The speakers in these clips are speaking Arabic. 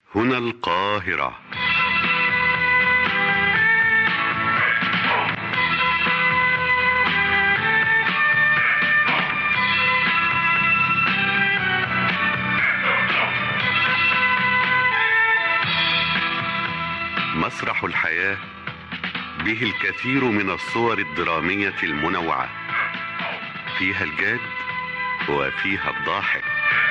هنا القاهرة. مسرح الحياة به الكثير من الصور الدرامية المنوعة، فيها الجاد وفيها الضاحك.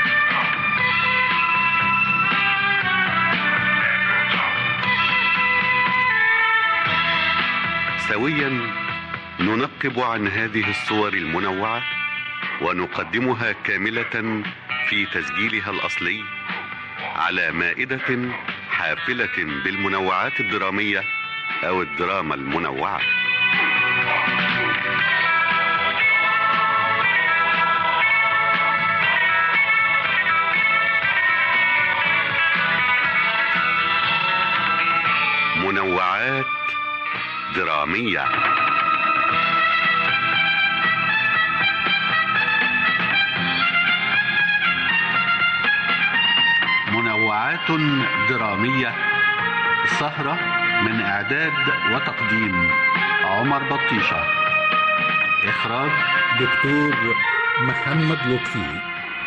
سويا ننقب عن هذه الصور المنوعة ونقدمها كاملة في تسجيلها الأصلي على مائدة حافلة بالمنوعات الدرامية أو الدراما المنوعة. منوعات درامية. منوعات درامية، سهرة من إعداد وتقديم عمر بطيشة، إخراج دكتور محمد لطفي.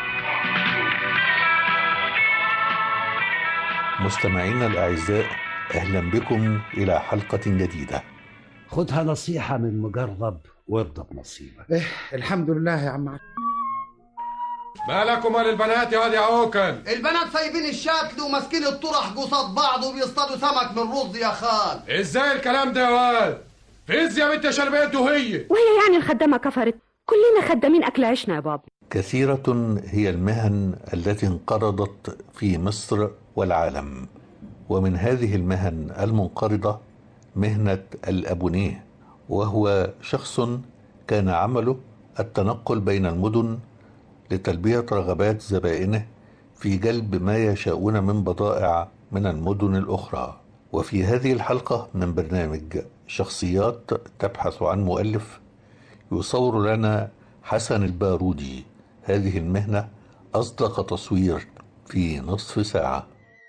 مستمعينا الأعزاء، أهلا بكم إلى حلقة جديدة. خدها نصيحة من مجرب وارضى بنصيبك. الحمد لله يا عم علي. مالكم للبنات يا واد يا عوكل؟ البنات سايبين الشكل وماسكين الطرح قصاد بعض وبيصطادوا سمك من رز يا خال. ازاي الكلام ده يا واد؟ فز يا بنت شربات وهي يعني الخدامة كفرت، كلنا خدامين أكل عيشنا يا بابا. كثيرة هي المهن التي انقرضت في مصر والعالم، ومن هذه المهن المنقرضة مهنة الأبونيه، وهو شخص كان عمله التنقل بين المدن لتلبية رغبات زبائنه في جلب ما يشاءون من بضائع من المدن الأخرى. وفي هذه الحلقة من برنامج شخصيات تبحث عن مؤلف، يصور لنا حسن البارودي هذه المهنة أصدق تصوير في نصف ساعة.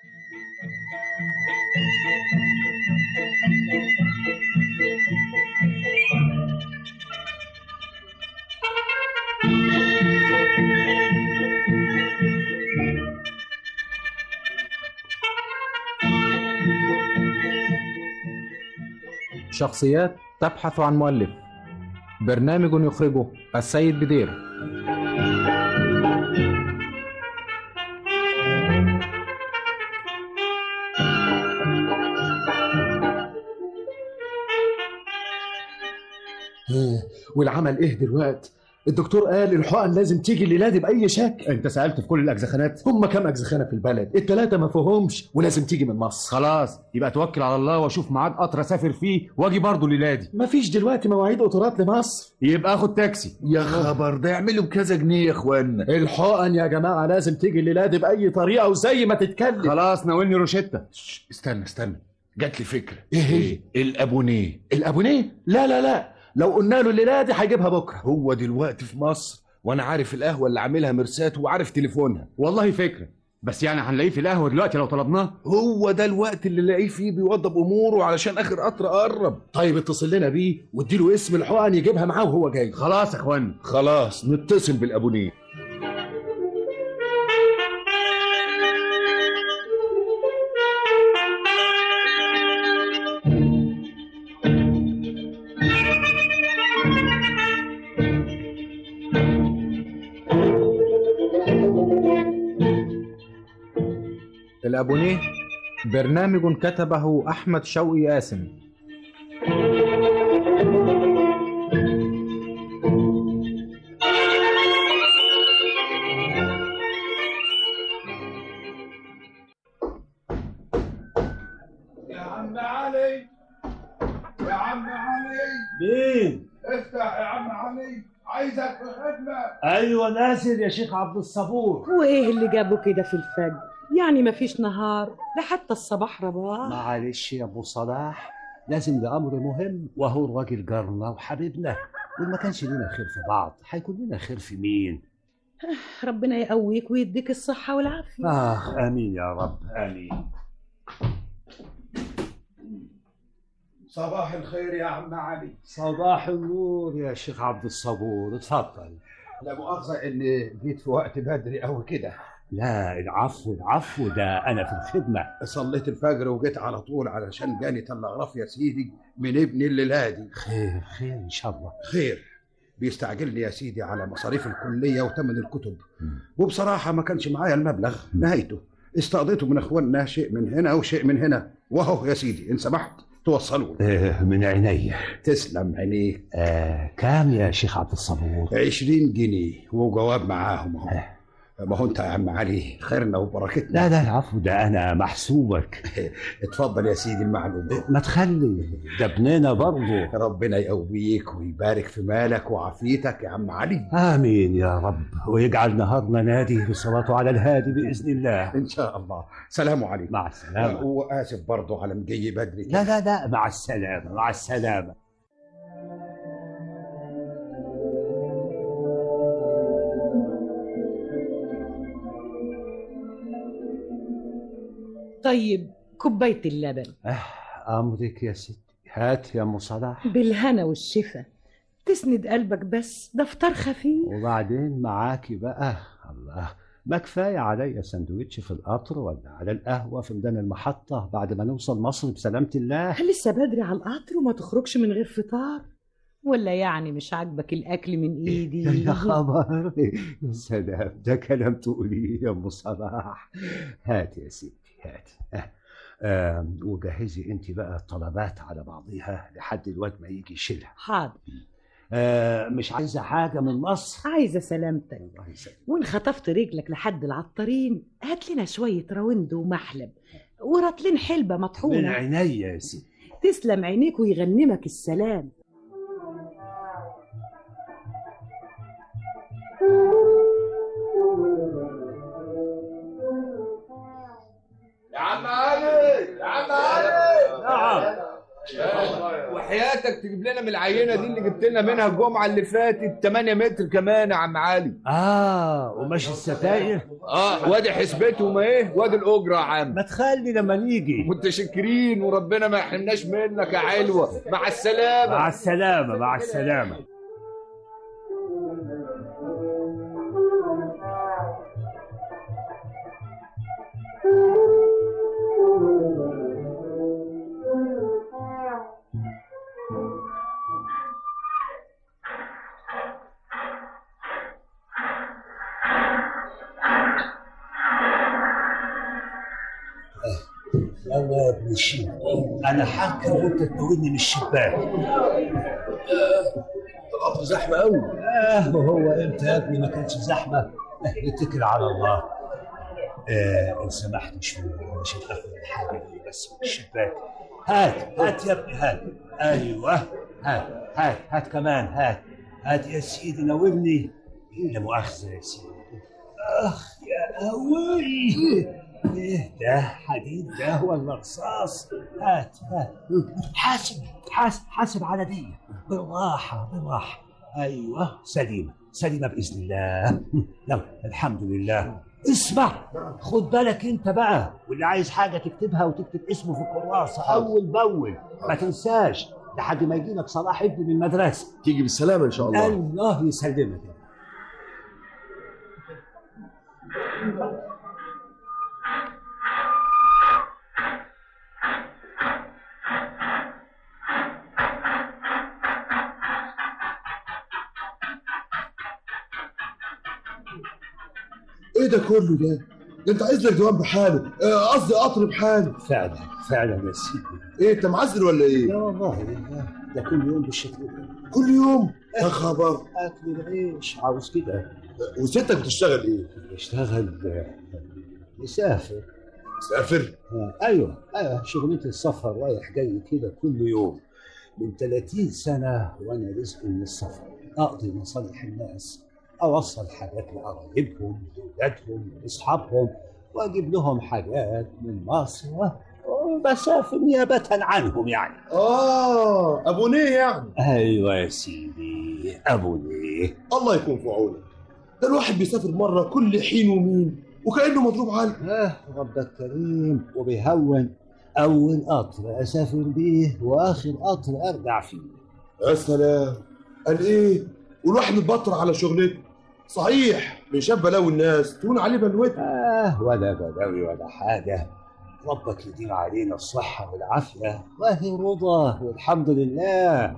شخصيات تبحث عن مؤلف، برنامج يخرجه السيد بدير. والعمل ايه دلوقتي؟ الدكتور قال الحقن لازم تيجي الليله دي باي شكل. انت سألت في كل الاجزخانات؟ هم كام اجزخانه في البلد؟ الثلاثه ما فيهمش ولازم تيجي من مصر. خلاص يبقى توكل على الله واشوف ميعاد قطر اسافر فيه واجي برضه الليله دي. مفيش دلوقتي مواعيد قطارات لمصر. يبقى اخد تاكسي. يا خبر، ده يعملوا بكذا جنيه يا اخوانا. الحقن يا جماعه لازم تيجي الليله دي باي طريقه وزي ما تتكلم. خلاص ناولني روشته. استنى جات لي فكره. ايه هي؟ الابونيه. الابونيه؟ لا لو قلنا له الليله دي هيجيبها بكره. هو دلوقتي في مصر وانا عارف القهوه اللي عاملها مرسات وعارف تليفونها. والله فكره، بس يعني هنلاقيه في القهوه دلوقتي لو طلبناه؟ هو ده الوقت اللي لاقيه فيه بيوضب اموره علشان اخر قطر قرب. طيب اتصل لنا بيه واديله اسم الحقن يجيبها معاه وهو جاي. خلاص يا اخوانا، خلاص نتصل بالابونيه. الأبونيه برنامج كتبه أحمد شوقي قاسم. يا عم علي، يا عم علي. مين؟ افتح يا عم علي، عايزك في خدمة. ايوه نازل يا شيخ عبد الصبور. وايه اللي جابه كده في الفجر؟ يعني مفيش نهار، ده حتى الصباح رباح. معلش يا ابو صلاح، لازم ده امر مهم، وهو الراجل جارنا وحبيبنا، وما كانش لينا خير في بعض هيكون لنا خير في مين؟ ربنا يقويك ويديك الصحة والعافية. امين يا رب، امين. صباح الخير يا عم علي. صباح النور يا شيخ عبد الصبور، اتفضل. لا مؤاخذة إني جيت في وقت بدري أوي كده. لا العفو العفو، ده أنا في الخدمة. صليت الفجر وجيت على طول علشان جاني تلغراف يا سيدي من ابني الليلة دي. خير خير إن شاء الله. خير، بيستعجلني يا سيدي على مصاريف الكلية وثمن الكتب، وبصراحة ما كانش معايا المبلغ نهايته، استقضيته من اخواننا شيء من هنا وشيء من هنا، وهو يا سيدي إن سمحت توصلوا. من عينيا. تسلم عينيك. كام يا شيخ عبد الصبور؟ 20 جنيه وجواب معاهم اهو. ما هو انت يا عم علي خيرنا وبركتنا. لا لا العفو، ده انا محسوبك. اتفضل يا سيدي المعلوم. ما تخلي ده ابننا برضه. ربنا يقويك ويبارك في مالك وعافيتك يا عم علي. امين يا رب، ويجعل نهارنا نادي بصلاته على الهادي باذن الله ان شاء الله. سلام عليكم. مع السلامه. واسف برضه على مجي بدري. لا لا لا، مع السلامه مع السلامه. طيب كوباية اللبن. أمرك يا ستي، هات يا أم صلاح. بالهنا والشفا، تسند قلبك بس، ده فطار خفيف. وبعدين معاكي بقى. الله، ما كفاية عليا سندوتش في القطر ولا على القهوة في ميدان المحطة بعد ما نوصل مصر بسلامة الله. لسه بدري على القطر وما تخرجش من غير فطار؟ ولا يعني مش عاجبك الأكل من إيدي؟ يا خبر يا سلام، ده كلام تقوليه يا أم صلاح. هات يا ستي هات. وجهزي انت بقى الطلبات على بعضيها لحد الوقت ما يجي يشيلها. حاضر. مش عايزه حاجه من مصر؟ عايزه سلامتك. وان خطفت رجلك لحد العطارين هات لنا شويه راوند ومحلب ورطلين حلبه مطحونه. من عينيا يا ستي. تسلم عينيك ويغنمك السلام. يا عم علي يا عم علي. نعم. وحياتك تجيب لنا من العينه دي اللي جبت لنا منها الجمعه اللي فاتت 8 متر كمان يا عم علي. وماشي الستاير. وادي حسبتهم ايه، وادي الاجره يا عم. ما تخلي لما نيجي. متشكرين وربنا ما يحرمناش منك يا علوه. مع السلامه. مع السلامه مع السلامه. يلا يا ابن الشيخ، انا حاكم وانت تناولني من الشباك. القطر زحمه قوي. وهو امتى يا ابني ما كانش زحمه؟ نتكل على الله. ان سمحت شويه علشان اخد الحاجه دي بس من الشباك. هات يا ابني هات. ايوه هات كمان هات يا سيدي ناولني. لا مؤاخذه يا سيدي. يا قوي. ايه ده، حديد ده ولا رصاص؟ هات حاسب على دي بالراحه. ايوه سليمه باذن الله. يلا الحمد لله. اسمع، خد بالك انت بقى، واللي عايز حاجه تكتبها وتكتب اسمه في الكراسه اول باول، ما تنساش لحد ما يجي لك صلاح ابني من المدرسه. تيجي بالسلامه ان شاء الله. الله يسلمك. ايه ده كله ده انت عايز لك دوام بحاله، قصدي قطر بحاله. فعلا يا سيدي. ايه انت معزل ولا ايه؟ لا والله ده كل يوم بالشكل ده. كل يوم؟ يا خبر. اكل العيش عاوز كده. وستك بتشتغل ايه؟ بشتغل مسافر. ايوه شغلتي السفر رايح جاي كده كل يوم من 30 سنه وانا رزق من السفر. اقضي مصالح الناس، اوصل حاجات لقرايبهم لاولادهم لاصحابهم، واجيب لهم حاجات من مصر وبسافر نيابه عنهم يعني. ابونيه يعني. ايوه يا سيدي ابونيه. الله يكون في عونك. ده الواحد بيسافر مره كل حين ومين وكانه مضروب علق. ربك كريم وبيهون، اول قطر اسافر بيه واخر قطر ارجع فيه. يا سلام، قال ايه؟ والواحد متبطر على شغلته. صحيح من شاف بلاوي الناس تقول عليه بلوته. ولا بلاوي ولا حاجه، ربك يديم علينا الصحه والعافيه وهي رضا والحمد لله.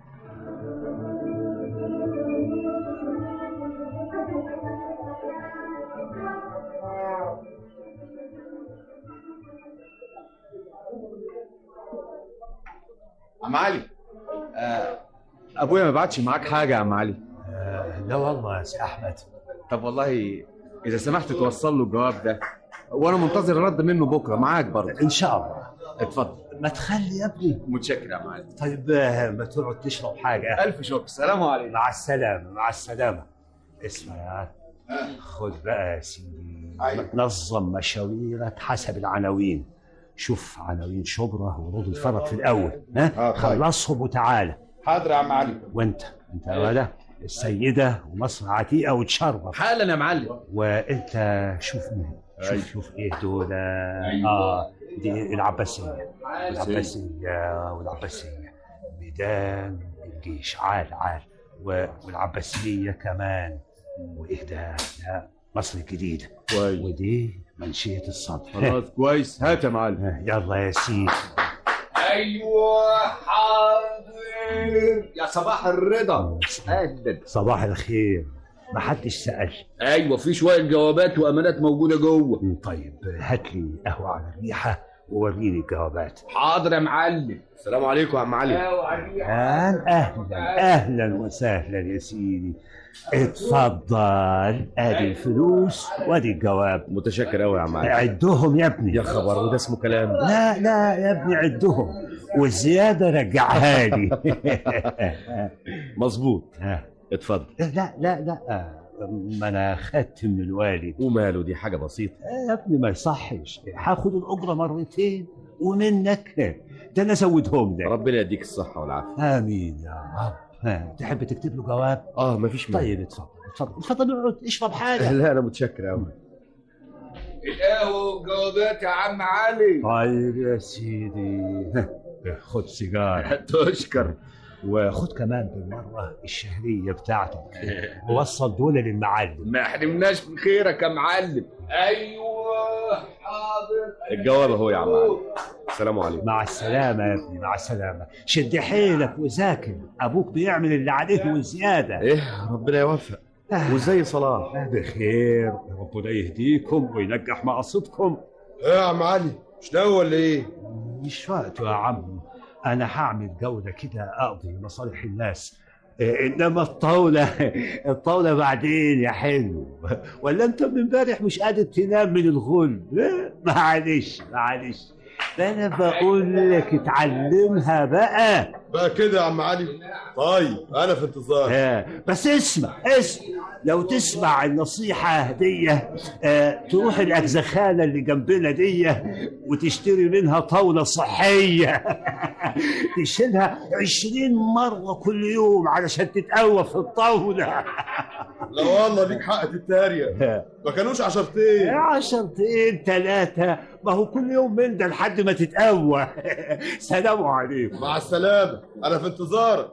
عم علي، ابويا ما بعتش معاك حاجه يا عم علي. لا والله يا سي احمد. طب والله اذا سمحت توصل له الجواب ده، وانا منتظر الرد منه بكره معاك برضه ان شاء الله. اتفضل. ما تخلي يا ابني. متشكر يا عم علي. طيب ما تقعد تشرب حاجه. الف شكر. السلام عليكم. مع السلامه مع السلامه. اسمع يا خد بقى يا سيدي، نظم مشاويرك حسب العناوين. شوف عناوين شبرا ورود الفرج في الاول، ها خلصهم وتعالى. حاضر يا عم علي. وانت يا ولد السيده ومصر عتيقه وتشرب حالا يا معلم. وانت شوف مين. شوف ايه دول. دي العباسيه والعباسيه ميدان الجيش عال والعباسيه كمان. وايه ده؟ لا مصر الجديده. كويس. ودي منشيه الصدر. خلاص كويس. هات يا معلم. يلا يا سيدي. ايوه حاضر يا صباح الرضا. اهلا. صباح الخير. محدش سأل. ايوه في شويه جوابات وامانات موجوده جوه. طيب هات لي قهوه على الريحه ووريني الجوابات. حاضر يا معلم. السلام عليكم يا عم علي. اهلا وسهلا يا سيدي. اتفضل، ادي الفلوس وادي الجواب. متشكر قوي يا عم علي. عدهم يا ابني. يا خبر، وده اسمه كلام؟ لا يا ابني عدهم والزياده رجعها لي. مظبوط. اتفضل. لا ما انا خدت من الوالد. وماله، دي حاجه بسيطه يا ابني ما يصحش. هاخد الاجره مرتين ومنك ده انا ازودهم لك. ربنا يديك الصحه والعافيه. امين يا رب. تحب تكتب له جواب؟ مفيش مانع. طيب اتفضل اقعد اشرب حاجه. لا انا متشكر قوي. القهوه والجوابات يا عم علي. طيب يا سيدي خد سيجاره. تشكر. وخد كمان بالمره الشهريه بتاعتك ووصل دول للمعلم. ما حرمناش من خيرك يا معلم. ايوه حاضر. الجواب اهو يا عم علي. السلام عليكم. مع السلامه يا ابني مع السلامه. شد حيلك وذاكر، ابوك بيعمل اللي عليه وزياده. ربنا يوفق. وازاي صلاح؟ بخير، ربنا يهديكم وينجح مقاصدكم. ايه يا عم علي، مش ناوي ولا ايه؟ مش وقته يا عم، انا هعمل جوله كده اقضي مصالح الناس، انما الطاوله بعدين يا حلو. ولا انت من امبارح مش قادر تنام من الغل؟ معلش انا بقول لك اتعلمها بقى كده يا عم علي. طيب انا في انتظار. بس اسمع لو تسمع النصيحه هديه، تروح الاجزخانه اللي جنبنا دي وتشتري منها طاوله صحيه. تشيلها 20 مره كل يوم علشان تتقوى في الطاوله. لا والله ليك حق تتريق. ما كانوش 10 3، ما هو كل يوم من ده لحد ما تتقوى. سلام عليكم. مع السلامه، انا في انتظارك.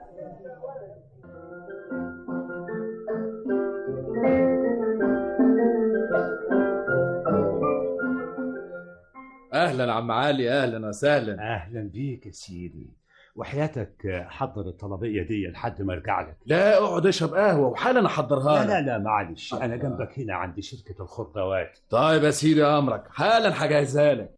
اهلا عم علي. اهلا وسهلا. اهلا بيك يا سيدي. وحياتك حضر الطلبيه دي لحد ما ارجع لك. لا اقعد اشرب قهوه وحالا احضرها لك. لا معلش، انا جنبك هنا عند شركه الخضروات. طيب يا سيدي امرك، حالا هجهزها لك.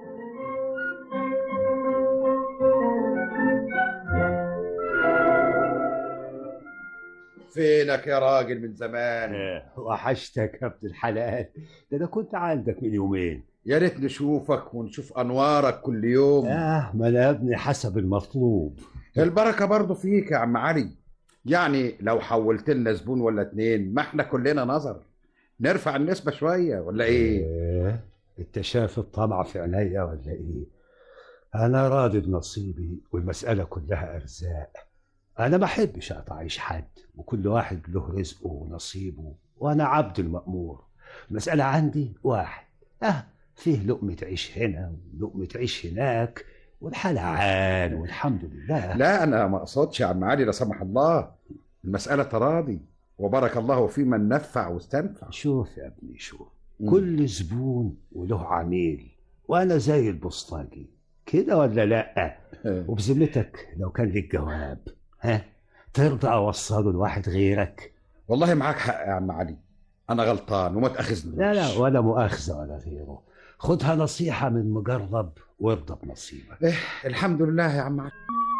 فينك يا راجل من زمان؟ وحشتك يا ابن الحلال، ده انا كنت عندك من يومين. يا ريت نشوفك ونشوف انوارك كل يوم. ما انا يا ابني حسب المطلوب. البركه برضه فيك يا عم علي. يعني لو حولت لنا زبون ولا 2 ما احنا كلنا نظر، نرفع النسبه شويه ولا ايه؟ انت شايف الطمع في عينيا ولا ايه؟ انا راضي بنصيبي والمساله كلها ارزاق. انا ما احبش اقطع عيش حد، وكل واحد له رزقه ونصيبه، وانا عبد المأمور. المساله عندي واحد، فيه لقمة عيش هنا ولقمة عيش هناك، والحال عال والحمد لله. لا انا ما اقصدش يا عم علي لا سمح الله، المسألة تراضي وبارك الله في من نفع واستنفع. شوف يا ابني شوف، كل زبون وله عميل، وانا زي البسطاجي كده ولا لا؟ وبذمتك لو كان ليك جواب ترضى اوصله لواحد غيرك؟ والله معاك حق يا عم علي، انا غلطان وما تاخذنيش. لا ولا مؤاخذه ولا غيره، خدها نصيحه من مجرب وارضى بنصيبك. الحمد لله يا عم علي.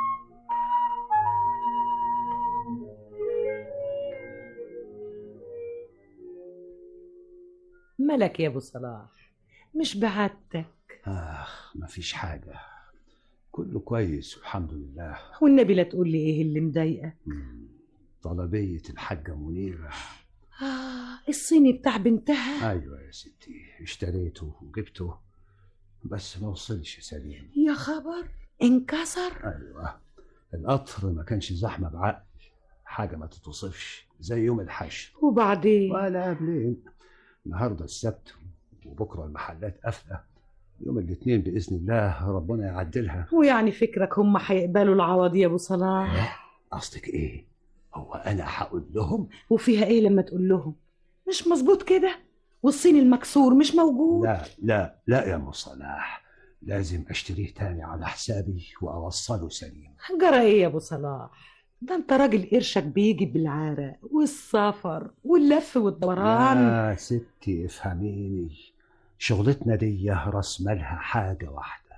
مالك يا ابو صلاح؟ مش بعدتك؟ مفيش حاجه، كله كويس والحمد لله. والنبي لا تقول لي ايه اللي مضايقك. طلبيه الحاجه منيره. الصيني بتاع بنتها. ايوه يا ستي، اشتريته وجبته بس ما وصلش سليم. يا خبر، انكسر؟ ايوه، القطر ما كانش زحمه بعقل، حاجه ما تتوصفش، زي يوم الحشر. وبعدين؟ ولا قبلين، النهارده السبت وبكره المحلات قافله، يوم الاثنين باذن الله ربنا يعدلها. ويعني فكرك هم هيقبلوا العوض يا ابو صلاح؟ قصدك ايه؟ هو انا هقول لهم؟ وفيها ايه لما تقول لهم؟ مش مظبوط كده؟ والصين المكسور مش موجود؟ لا يا ابو صلاح، لازم اشتريه تاني على حسابي واوصله سليم. جرى ايه يا ابو صلاح؟ ده انت راجل قرشك بيجي بالعرق والسفر واللف والدوران. يا ستي افهميني، شغلتنا دي راس مالها حاجه واحده،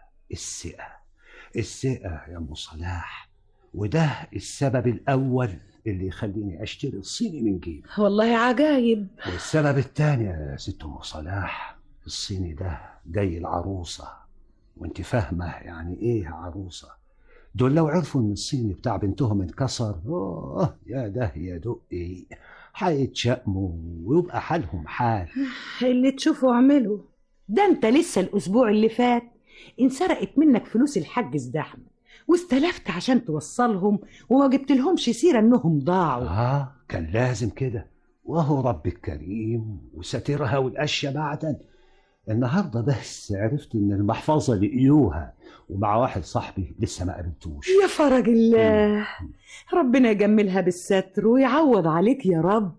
الثقه يا ابو صلاح، وده السبب الاول اللي يخليني اشتري الصيني من جيبي. والله عجايب. والسبب الثاني يا ست ام صلاح، الصيني ده جاي العروسه، وانت فاهمه يعني ايه عروسه. دول لو عرفوا ان الصيني بتاع بنتهم انكسر، يا ده يا دقي، هيتشقموا ويبقى حالهم حال. اللي تشوفوا اعملوا. ده انت لسه الاسبوع اللي فات انسرقت منك فلوس الحاج ازدحم، واستلفت عشان توصلهم وما جبت لهمش سيرة انهم ضاعوا. كان لازم كده، وهو رب الكريم وسترها والاشياء معدن. النهارده بس عرفت ان المحفظه لقيوها، ومع واحد صاحبي لسه ما قابلتوش. يا فرج الله، ربنا يجملها بالستر ويعوض عليك يا رب.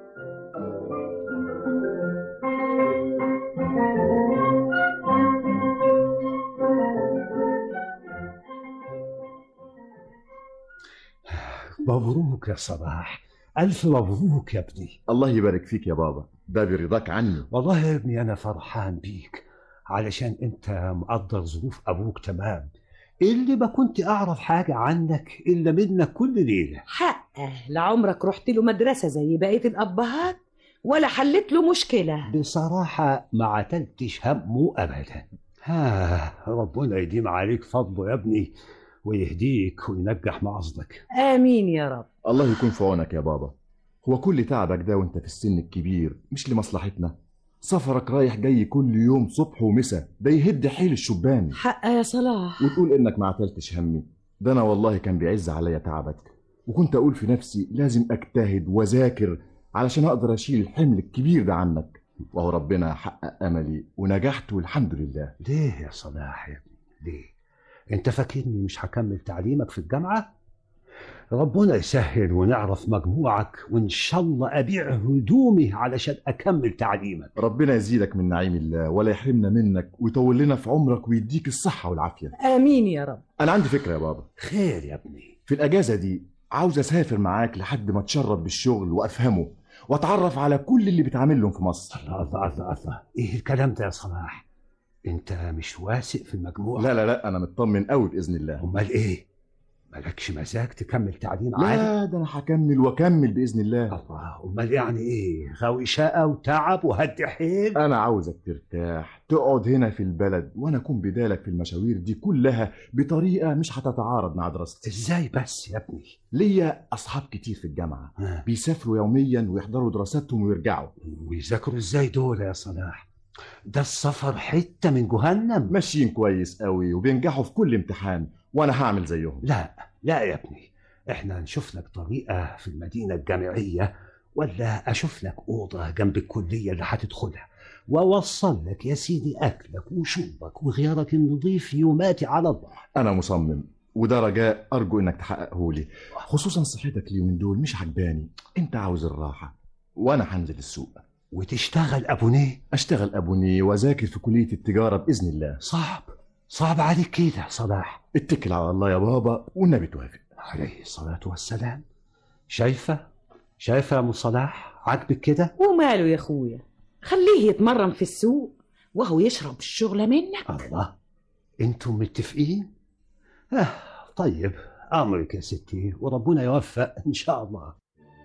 مبروك يا صلاح، ألف مبروك يا ابني. الله يبارك فيك يا بابا، ده برضاك عني. والله يا ابني أنا فرحان بيك، علشان أنت مقدر ظروف أبوك تمام، اللي ما كنت أعرف حاجة عنك إلا منك كل ليلة. حقه، لعمرك رحت له مدرسة زي بقية الأبهات ولا حلت له مشكلة؟ بصراحة ما عتلتش همه أبدا. ربنا يديم عليك فضله يا ابني، ويهديك وينجح مقصدك. آمين يا رب. الله يكون في عونك يا بابا. هو كل تعبك ده وانت في السن الكبير مش لمصلحتنا؟ سفرك رايح جاي كل يوم صبح ومسا، ده يهد حيل الشبان. حق يا صلاح. وتقول انك ما عتلتش همي، ده انا والله كان بيعز عليا تعبك، وكنت اقول في نفسي لازم اجتهد واذاكر علشان اقدر اشيل الحمل الكبير ده عنك، وهو ربنا حقق املي ونجحت والحمد لله. ليه يا صلاح يا ابني ليه؟ انت فاكرني مش هكمل تعليمك في الجامعة؟ ربنا يسهل ونعرف مجموعك، وان شاء الله ابيع هدومي علشان اكمل تعليمك. ربنا يزيدك من نعيم الله ولا يحرمنا منك، ويطول لنا في عمرك ويديك الصحة والعافية. امين يا رب. انا عندي فكرة يا بابا. خير يا ابني؟ في الاجازة دي عاوز اسافر معاك لحد ما اتشرب بالشغل وافهمه واتعرف على كل اللي بتعمل لهم في مصر. الله، ايه الكلام ده يا صلاح؟ انت مش واثق في المجموعة؟ لا انا مطمن قوي باذن الله. امال ايه؟ مالكش مزاج تكمل تعليم عادي؟ لا ده انا هكمل واكمل باذن الله. الله، امال يعني ايه؟ غاوي شقه وتعب وهد حيل؟ انا عاوزك ترتاح تقعد هنا في البلد، وانا اكون بدالك في المشاوير دي كلها بطريقه مش هتتعارض مع دراستي. ازاي بس يا ابني؟ ليا اصحاب كتير في الجامعه بيسافروا يوميا ويحضروا دراستهم ويرجعوا. ويذاكروا ازاي دول يا صلاح؟ ده السفر حته من جهنم. ماشيين كويس قوي وبينجحوا في كل امتحان، وانا هعمل زيهم. لا يا ابني، احنا نشوف لك طريقه في المدينه الجامعيه، ولا اشوف لك اوضه جنب الكليه اللي هتدخلها، وأوصل لك يا سيدي أكلك وشربك وغيارك النظيف يوماتي على الله. أنا مصمم، وده رجاء أرجو إنك تحققه لي، خصوصا صحتك اليومين دول مش عجباني. أنت عاوز الراحة وأنا هنزل السوق. وتشتغل أبونيه؟ أشتغل أبونيه وأذاكر في كلية التجارة بإذن الله. صعب عليك كده صلاح. اتكل على الله يا بابا والنبي توافق. عليه الصلاة والسلام. شايفة يا أم صلاح عاجبك كده؟ وماله يا أخويا، خليه يتمرن في السوق وهو يشرب الشغلة منك. الله، انتم متفقين؟ طيب أمرك يا ستي وربنا يوفق إن شاء الله.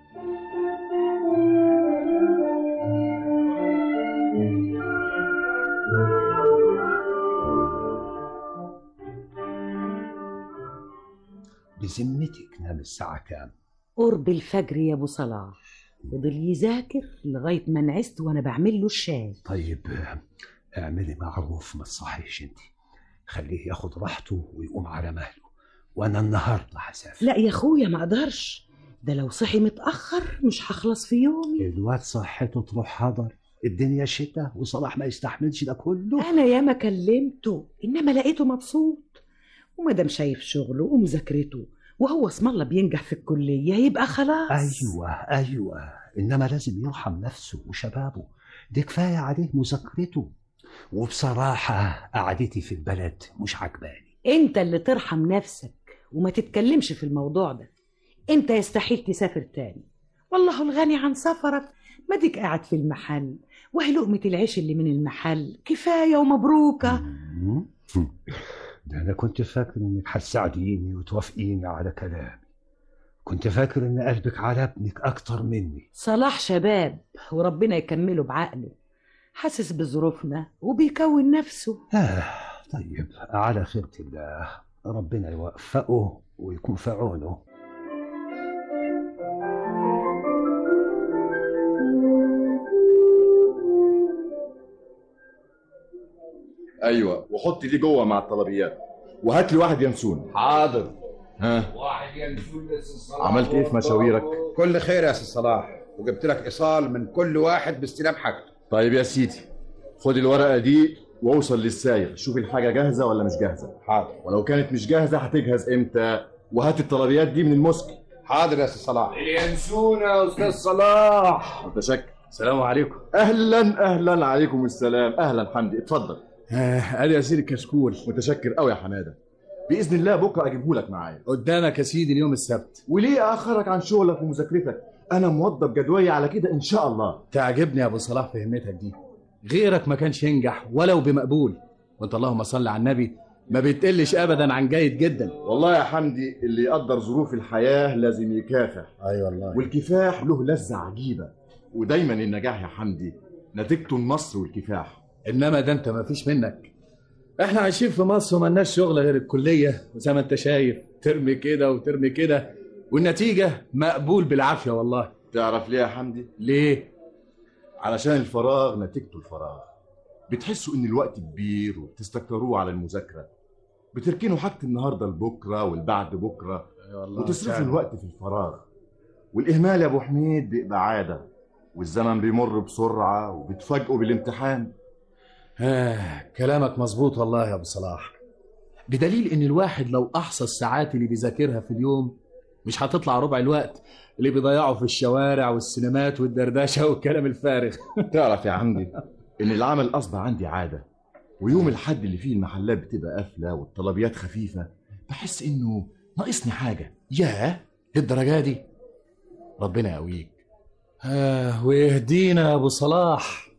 بذمتك نام الساعة كام؟ قرب الفجر يا أبو صلاح، فضل يذاكر لغاية ما نعست وأنا بعمل له الشاي. طيب اعملي معروف، ما تصحيش انت، خليه ياخد راحته ويقوم على مهله، وانا النهارده هسافر. لا يا اخويا ما اقدرش، ده لو صحي متأخر مش هخلص في يومي. الواد صحته تروح حضر، الدنيا شتاء وصلاح ما يستحملش ده كله. انا ياما كلمته انما لقيته مبسوط، ومادام شايف شغله ومذاكرته وهو اسم الله بينجح في الكلية يبقى خلاص. ايوه انما لازم يرحم نفسه وشبابه، دي كفاية عليه مذاكرته. وبصراحة قعدتي في البلد مش عجباني. انت اللي ترحم نفسك وما تتكلمش في الموضوع ده. انت يستحيل تسافر تاني، والله الغني عن سفرك، ما ديك قاعد في المحل وهي لقمة العيش اللي من المحل كفاية ومبروكة. ده أنا كنت فاكر إنك هتساعديني وتوافقيني على كلامي، كنت فاكر إن قلبك على ابنك أكتر مني. صلاح شباب وربنا يكمله بعقله، حاسس بظروفنا وبيكون نفسه. طيب على خيرة الله، ربنا يوفقه ويكون في عونه. ايوه، وحط دي جوه مع الطلبيات، وهات لي واحد ينسون. حاضر. ها، واحد ينسون يا سي صلاح. عملت ايه في مشاويرك؟ كل خير يا سي صلاح، وجبت لك ايصال من كل واحد باستلام حاجته. طيب يا سيدي، خد الورقه دي واوصل للسايق، شوف الحاجه جاهزه ولا مش جاهزه. حاضر. ولو كانت مش جاهزه هتجهز امتى؟ وهات الطلبيات دي من المسك. حاضر يا سي صلاح. اليانسون يا استاذ صلاح. متشكر. السلام عليكم. اهلا عليكم السلام. اهلا حمدي، اتفضل. ادي يا سيدي الكشكول. متشكر قوي يا حماده، باذن الله بكره اجيبه لك معايا. قدامك يا سيدي اليوم السبت. وليه اخرك عن شغلك ومذاكرتك؟ انا موظف جدولي على كده ان شاء الله. تعجبني يا ابو صلاح فهمتك دي، غيرك ما كانش ينجح ولو بمقبول، وانت اللهم صل على النبي ما بتقلش ابدا عن جيد جدا. والله يا حمدي اللي يقدر ظروف الحياه لازم يكافح. اي والله. والكفاح له لذه عجيبه، ودايما النجاح يا حمدي نتيجته النصر والكفاح. انما ده انت ما فيش منك، احنا عايشين في مصر ومالناش شغل غير الكليه، وزي ما انت شايف ترمي كده وترمي كده، والنتيجه مقبول بالعافيه والله. تعرف ليه يا حمدي؟ ليه؟ علشان الفراغ نتيجته الفراغ. بتحسوا ان الوقت كبير وبتستكتروه على المذاكره، بتركنوا حاجه النهارده لبكره والبعد بكره، وتصرفوا الوقت في الفراغ. والاهمال يا ابو حميد بيبقى عاده، والزمن بيمر بسرعه وبتفاجئوا بالامتحان. كلامك مظبوط والله يا ابو صلاح، بدليل ان الواحد لو احصى الساعات اللي بيذاكرها في اليوم مش هتطلع ربع الوقت اللي بيضيعه في الشوارع والسينمات والدردشه والكلام الفارغ. تعرف يا حمدي ان العمل اصبح عندي عاده، ويوم الحد اللي فيه المحلات بتبقى قافله والطلبيات خفيفه بحس انه ناقصني حاجه. ياه الدرجه دي؟ ربنا يقويك. ويهدينا يا ابو صلاح.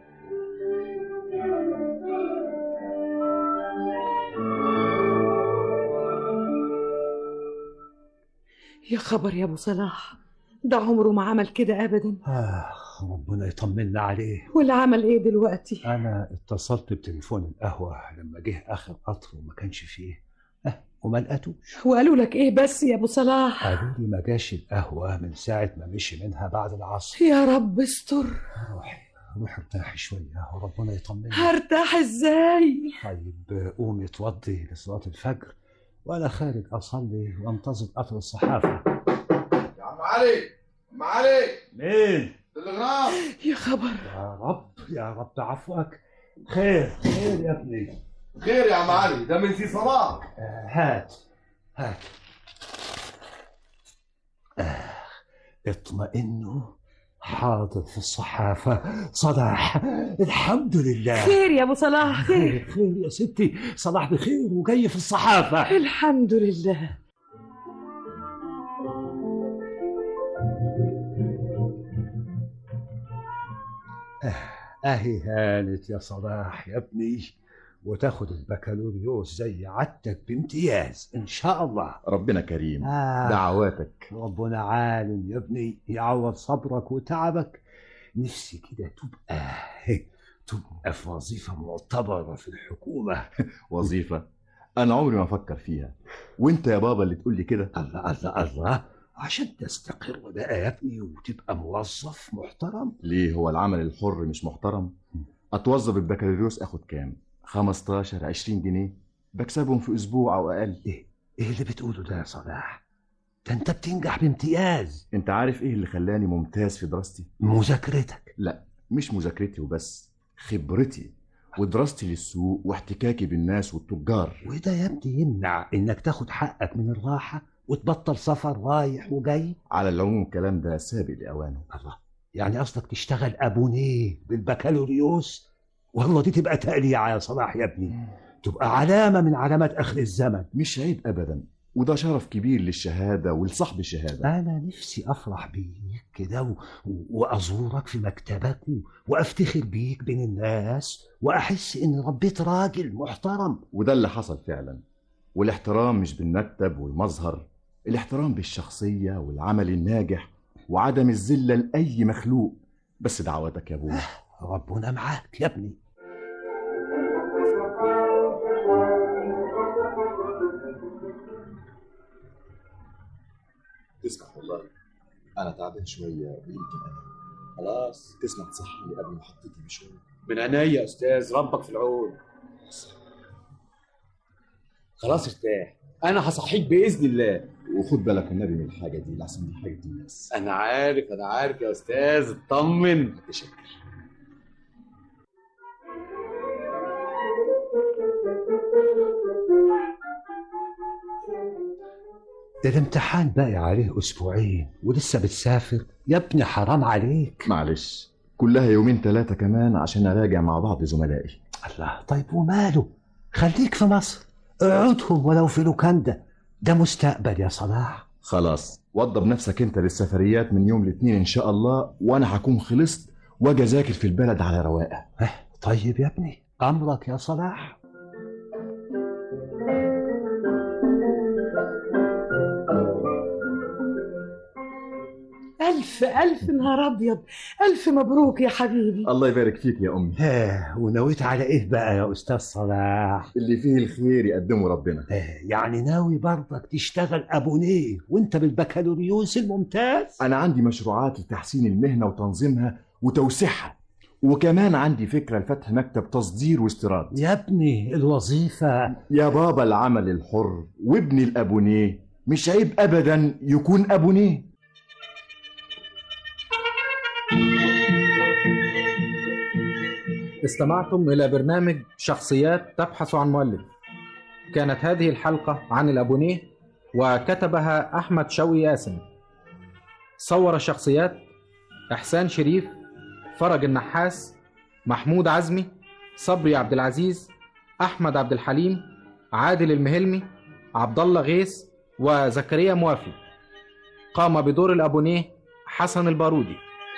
يا خبر يا ابو صلاح، ده عمره ما عمل كده ابدا. ربنا يطمنا عليه. واللي عمل ايه دلوقتي؟ انا اتصلت بتليفون القهوه لما جه اخر قطر وما كانش فيه، وما لقيتوش. وقالوا لك ايه بس يا ابو صلاح؟ قالوا لي ما جاش القهوه من ساعه ما مشي منها بعد العصر. يا رب استر. روحي ارتاحي شويه وربنا يطمنا. هرتاح ازاي؟ طيب قومي اتوضي لصلاه الفجر وانا خارج اصلي وانتظر قطر الصحافه. يا عم علي، عم علي. مين؟ تلغراف. يا خبر. يا رب يا رب عفوك. خير خير يا ابني. خير يا عم علي، ده من سي صلاح. هات اطمئنوا. حاضر في الصحافة صلاح، الحمد لله. خير يا ابو صلاح، خير خير يا ستي، صلاح بخير وجاي في الصحافة. الحمد لله. اهي هانت يا صلاح يا ابني، وتاخد البكالوريوس زي عادتك بامتياز ان شاء الله. ربنا كريم. دعواتك. ربنا عالم يا ابني، يعوض صبرك وتعبك. نفسي كده تبقى في وظيفة معتبرة في الحكومة. وظيفة؟ أنا عمري ما أفكر فيها، وأنت يا بابا اللي تقول لي كده. الله الله الله، عشان تستقر بقى يا ابني وتبقى موظف محترم. ليه هو العمل الحر مش محترم؟ أتوظف بالبكالوريوس أخد كام؟ 15-20 جنيه بكسبهم في أسبوع أو أقل. إيه اللي بتقوله ده يا صلاح؟ ده أنت بتنجح بامتياز. أنت عارف إيه اللي خلاني ممتاز في دراستي؟ مذاكرتك؟ لا، مش مذاكرتي وبس، خبرتي ودراستي للسوق واحتكاكي بالناس والتجار. وده يا ابني يمنع إنك تاخد حقك من الراحة وتبطل سفر رايح وجاي؟ على العموم الكلام ده سابق لأوانه. الله، يعني قصدك تشتغل أبونيه بالبكالوريوس؟ والله دي تبقى تقليعة يا صلاح يا ابني، تبقى علامة من علامات آخر الزمن. مش عيب أبدا، وده شرف كبير للشهادة ولصاحب الشهادة. أنا نفسي أفرح بيك كده وأزورك في مكتبك وأفتخر بيك بين الناس وأحس إن ربيت راجل محترم. وده اللي حصل فعلا. والاحترام مش بالمكتب والمظهر، الاحترام بالشخصية والعمل الناجح وعدم الذلة لأي مخلوق. بس دعواتك يا أبونا. ربنا معاك يا ابني. تسمح والله، أنا تعبان شوية ويمكن أنا خلاص تسمح تصحيني قبل محطتي بشوية. من عينيا يا أستاذ، ربك في العون. خلاص ارتاح، أنا هصحيك بإذن الله. وخد بالك النبي من الحاجة دي لحسن دي حاجة الناس. أنا عارف يا أستاذ، اطمن. بشكل الامتحان باقي عليه أسبوعين ولسه بتسافر يا ابني، حرام عليك. معلش، كلها 2-3 كمان عشان أراجع مع بعض زملائي. الله، طيب وماله؟ خليك في مصر، اقعدهم ولو في لوكاندا، ده مستقبل يا صلاح. خلاص، وضب نفسك انت للسفريات من يوم الاثنين ان شاء الله، وانا هكون خلصت واجي اذاكر في البلد على رواقه. طيب يا ابني، امرك يا صلاح. ألف نهار أبيض، ألف مبروك يا حبيبي. الله يبارك فيك يا أمي. ونويت على إيه بقى يا أستاذ صلاح؟ اللي فيه الخير يقدمه ربنا. يعني ناوي برضك تشتغل أبونيه وأنت بالبكالوريوس الممتاز؟ أنا عندي مشروعات لتحسين المهنة وتنظيمها وتوسيعها، وكمان عندي فكرة لفتح مكتب تصدير واستيراد. يا ابني الوظيفة يا بابا، العمل الحر وابن الأبونيه مش عيب أبدا يكون أبونيه. استمعتم إلى برنامج شخصيات تبحث عن مؤلف. كانت هذه الحلقة عن الأبونيه وكتبها أحمد شوقي ياسم. صور الشخصيات إحسان شريف، فرج النحاس، محمود عزمي، صبري عبد العزيز، أحمد عبد الحليم، عادل المهلمي، عبد الله غيث، وزكريا موافي. قام بدور الأبونيه حسن البارودي.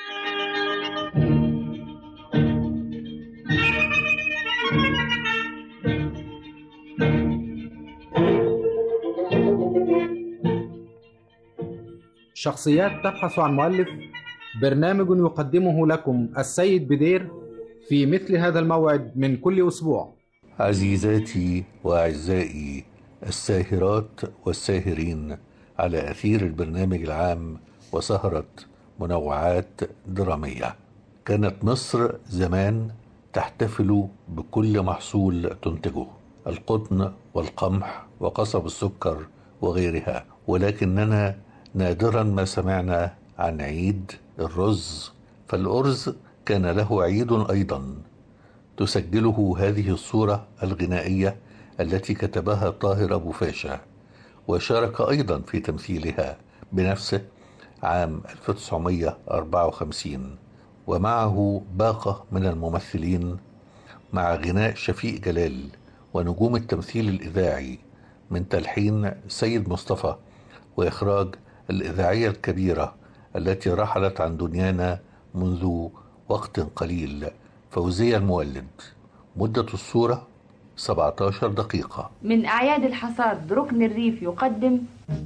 شخصيات تبحث عن مؤلف، برنامج يقدمه لكم السيد بدير في مثل هذا الموعد من كل أسبوع. عزيزاتي وأعزائي الساهرات والساهرين على أثير البرنامج العام وسهرة منوعات درامية، كانت مصر زمان تحتفل بكل محصول تنتجه، القطن والقمح وقصب السكر وغيرها، ولكننا نادرا ما سمعنا عن عيد الرز. فالأرز كان له عيد أيضا تسجله هذه الصورة الغنائية التي كتبها طاهر أبو فاشا، وشارك أيضا في تمثيلها بنفسه عام 1954، ومعه باقة من الممثلين مع غناء شفيق جلال ونجوم التمثيل الإذاعي من تلحين سيد مصطفى وإخراج الإذاعية الكبيرة التي رحلت عن دنيانا منذ وقت قليل، فوزية المولد. مدة الصورة 17 دقيقة. من أعياد الحصاد ركن الريف يقدم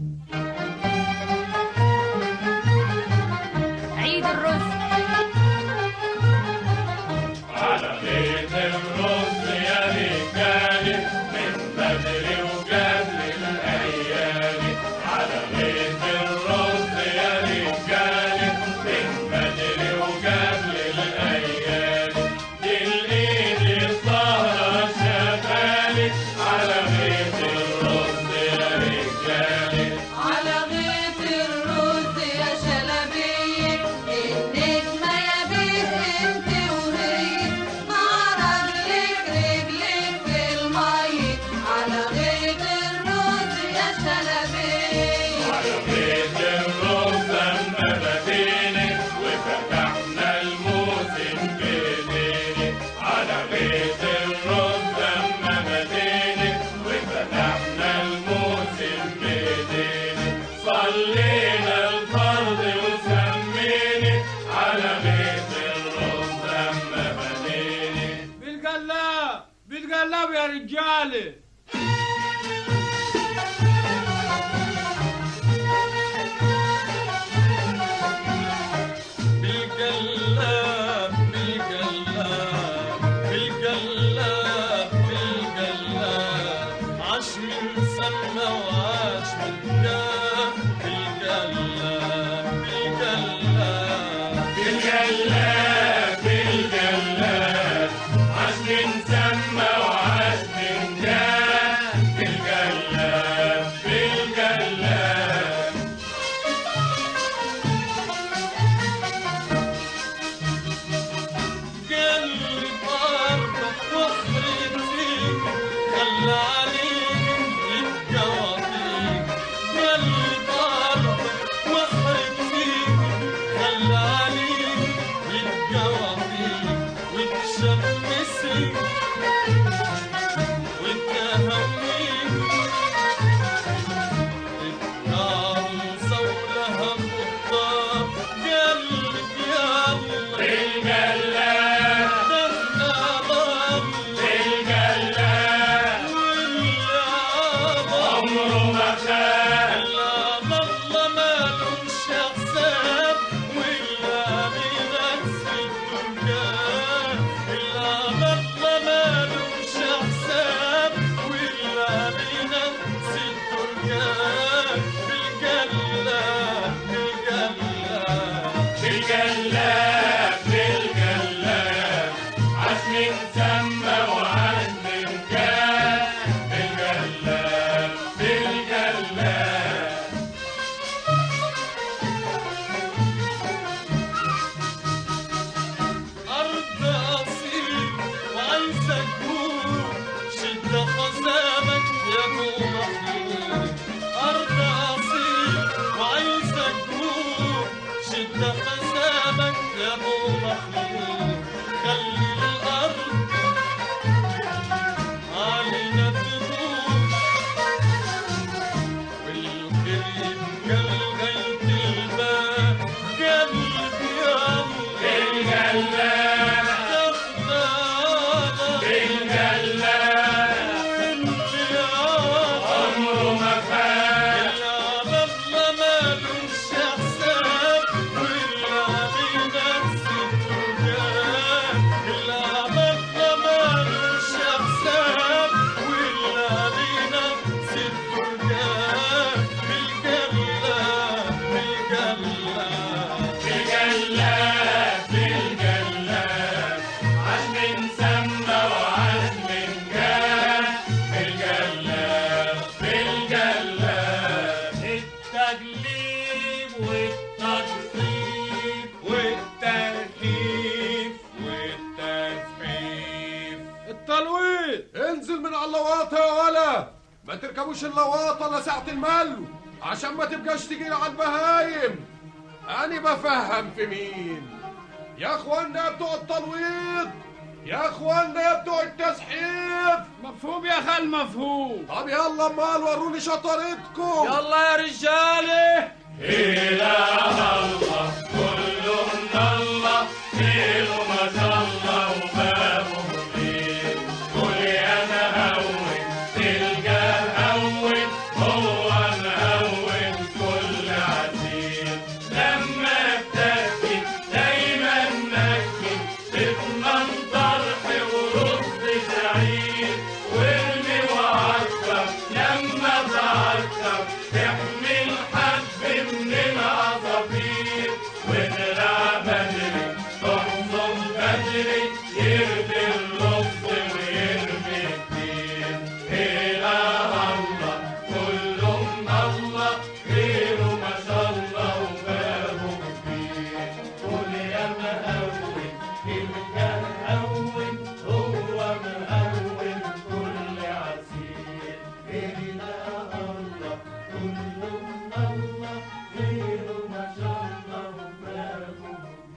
عيد الرز. على بيت الرز يا رجالي من بدري وقبل الأيام، على بيت الرز يا رجالي من بدري وقبل الأيام، دي الإيد السهرة شغالي على بيت الرز يا رجالي، على بيت الرز يا شلبية النجمة يا بيه انت وهي معرض لك رجلك في المي، على بيت الرز يا شلبية، على بيت الرز أما بديني وفتحنا الموسم بإيديني، على بيت الرز أما بديني وفتحنا الموسم بإيديني، صلينا الفرض وسميني على بيت الرز أما بديني. بالقلاب بالقلاب يا رجالي. بالقلاب بالقلاب بالقلاب بالقلاب عاش من سنة وعاش من دام، بالقلاب بالقلاب بالقلاب بالقلاب عاش من سما وعاش من جاه، بالقلاب بالقلاب. قلب أرضك واخرج فيك خلى عليك يبقى وطيك، قلب ما تركبوش اللواط ولا ساعة الملو عشان ما تبقاش تجيل على البهايم. أنا بفهم في مين يا اخوانا بتوع التلويط، يا اخوانا يا بتوع التزحيف. مفهوم يا خال مفهوم. طب يلا امال وروني شطارتكم. يلا يا رجاله. إله الله كله من الله، خيره ما شاء الله وبابه مبين. قول يا مهون تلقى هون، هو مهون كل عزيز. لما بتبكي دايما نكد، تضمن طرح ورز شعير. وارمي وعكر لما تعكر، تحمي الحب من العصافير. ودرع بدري تحصل بدري، يرمي الرز ويرمي كتير. إله الله كله من الله، خيره ما شاء الله وبابه كبير. قول يا مهون تلقى هون، هو مهون كل عسير. إله الله كله من الله، خيره ما شاء الله وبابه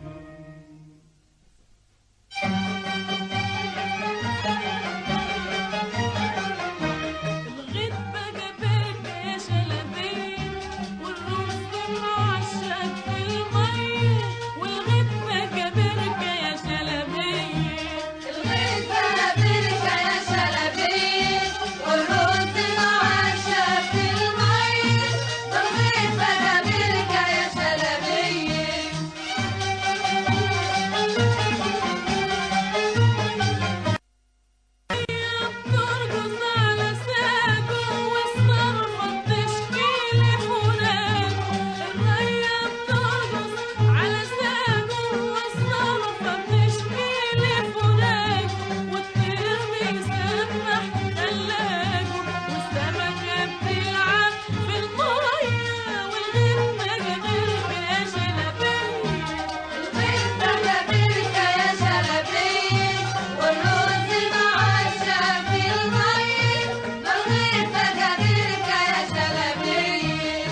الغدبة جابلك يا شلبية، والرز معشق في المية. والغدبة جابلك يا شلبية، الغدبة جابلك يا شلبية، والرز معشق في المية. والغدبة جابلك يا شلبية. بترقص على ساقه والصرمة بتشكيلي فراقه. الرية بترقص على ساقه والصرمة بتشكيلي فراقه. والطير بيسبح خلاقه، والسمكة بتلعب في المية. والغدبة جابلك يا شلبية، الغدبة جابلك يا شلبية، والرز معشق في المية. والغدبة جابلك يا شلبية.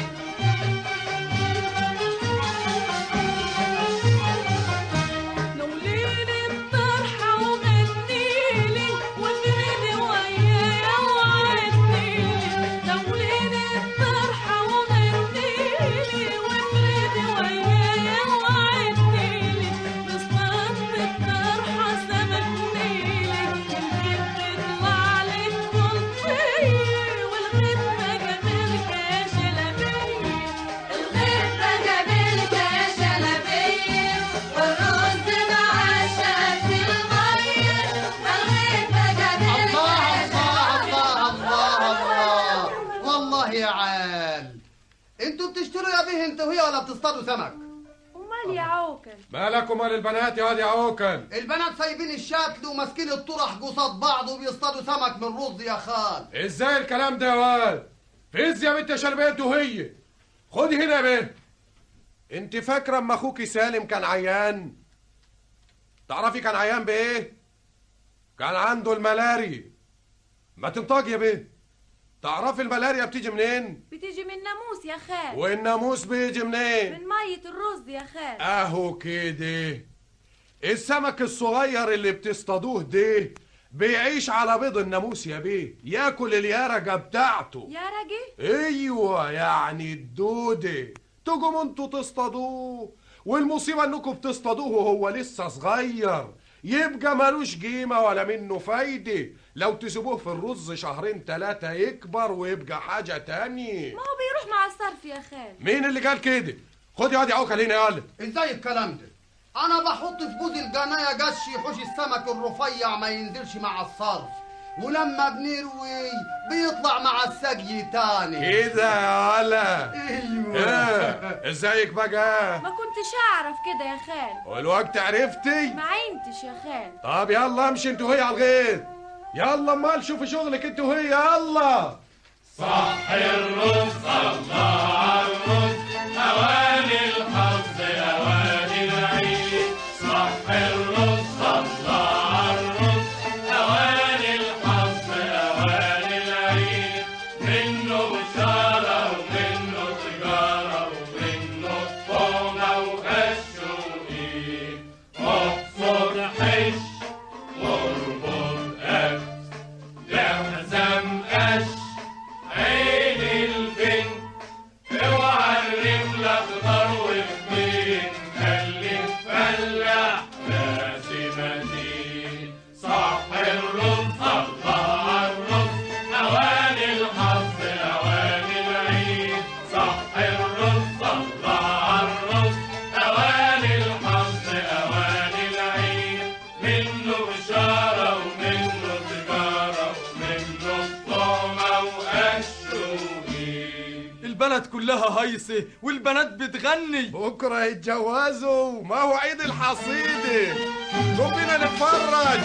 نوليلي الطرحة وغنيلي، وافردي ويايا وعدنيلي. نوليلي الطرحة وغنيلي، وافردي ويايا وعدنيلي. نصطاد بالطرحة سمك نيلي، يمكن تطلع لك بلطية. والغدبة جابلك يا شلبية، الغدبة جابلك يا شلبية، والرز معشق في المية. والغدبة جابلك يا الله والله يا عال، انتوا بتشتروا يا به انت وهي ولا بتصطادوا سمك؟ امال يا عوكل؟ مالك ومال البنات يا واد يا عوكل؟ البنات سايبين الشكل وماسكين الطرح قصاد بعض وبيصطادوا سمك من رز يا خال. ازاي الكلام ده يا واد؟ فز يا بنت شربت وهي. خدي هنا يا بنت. انت فاكره اما اخوكي سالم كان عيان؟ تعرفي كان عيان بايه؟ كان عنده الملاريا. ما تنطقي يا بنت. تعرفي الملاريا بتيجي منين؟ بتيجي من ناموس يا خال. والناموس بيجي منين؟ من مية الرز يا خال. اهو كده. السمك الصغير اللي بتصطادوه ده بيعيش على بيض الناموس يا بيه، ياكل اليرجة بتاعته. يرجة؟ ايوه يعني الدودة. تجوا انتوا تصطادوه، والمصيبة انكم بتصطادوه وهو لسه صغير، يبقى ملوش قيمة ولا منه فايدة. لو تسيبوه في الرز شهرين 3 يكبر ويبقى حاجة تانية. ما هو بيروح مع الصرف يا خال. مين اللي قال كده؟ خد يا واد يا عوكل هنا يالا. ازاي الكلام ده؟ انا بحط في بوز القناية قش يحوش السمك الرفيع ما ينزلش مع الصرف، ولما بنروي بيطلع مع السقي تاني. كده يا ولا. ايوه. ازيك بقى؟ ما كنتش اعرف كده يا خال. والوقت عرفتي؟ ما عينتش يا خال. طب يلا امشي انت وهي على الغيط. يلا امال شوفي شغلك انت وهي. يلا صح الرز الله على الرز، اواني الحظ اواني العيد. صح الرز الله على الرز، اواني الحظ اواني العيد. البلد كلها هيصة والبنات بتغني. بكرة يتجوزوا، ما هو عيد الحصيدة. قوم بينا نتفرج.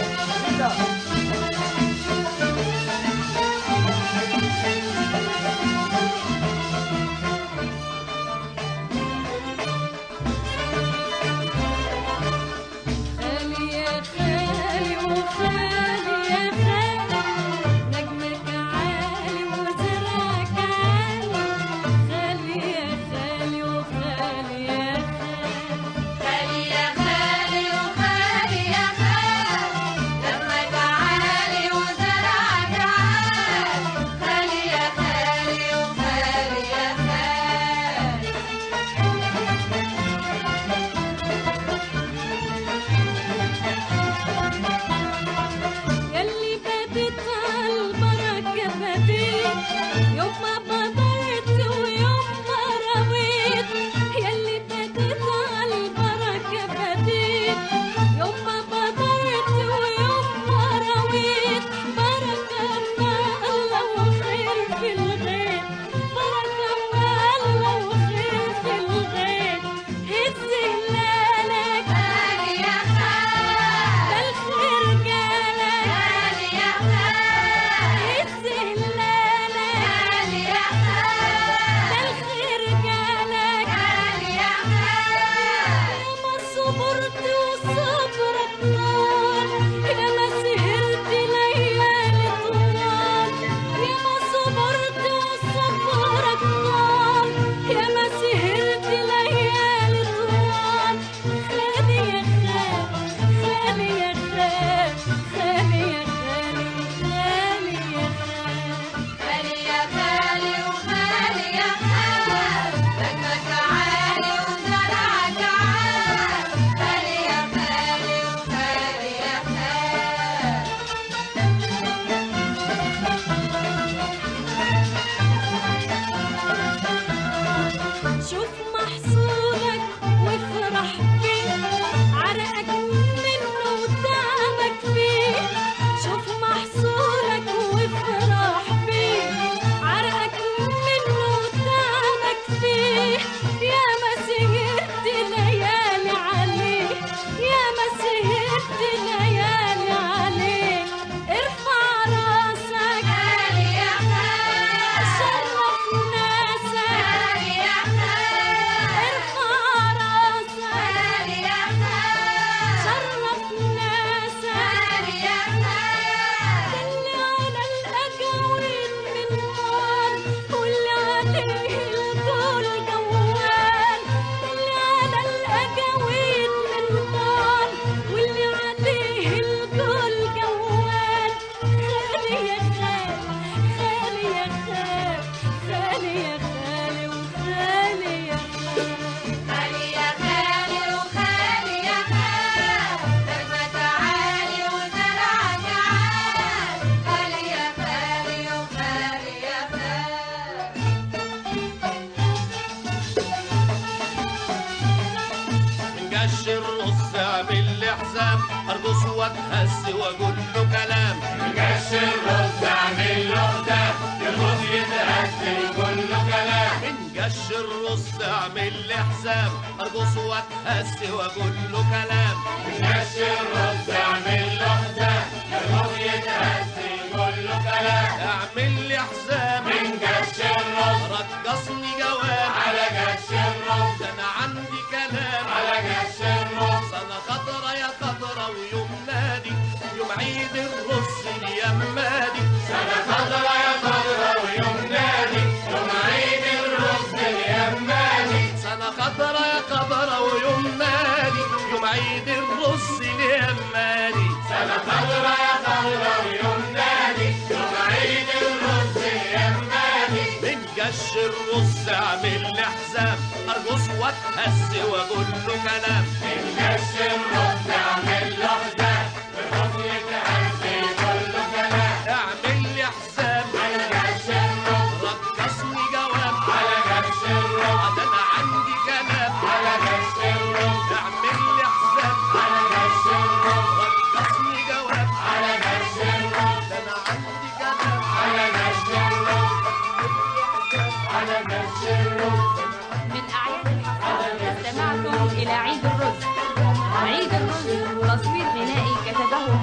ارقص واتهز واقول له كلام. نجش الرز اعمل له حساب يرقص يتهز يقول له كلام. نجش الرز اعمل لي حساب ارقص واتهز واقول له كلام. نجش الرز اعمل له حساب يرقص يتهز يقول له كلام. اعمل لي حساب من جش الرز رقصني جواب على جش الرز. ده انا عندي كلام على جش الرز. سنة خضرة يا خضرة ويوم نادي يوم عيد الرز اليمادي. سنة خضرة يا خضرة ويوم نادي يوم عيد الرز اليمادي. سنة خضرة يا خضرة ويوم نادي يوم عيد الرز اليمادي. سنة خضرة يا خضرة ويوم نادي يوم عيد الرز اليمادي. من جش الرز اعمل لي حساب ارقص واتهز واقول له كلام. من جش الرز اعمل له حساب الرز يتهز يقول له كلام. اعمل لي حساب من جش الرز رقصني جواب على جش الرز. ده انا عندي كلام على جش الرز. اعمل لي حساب على جش الرز. رقصني جواب على جش الرز. ده انا عندي كلام على جش الرز. على جش الرز.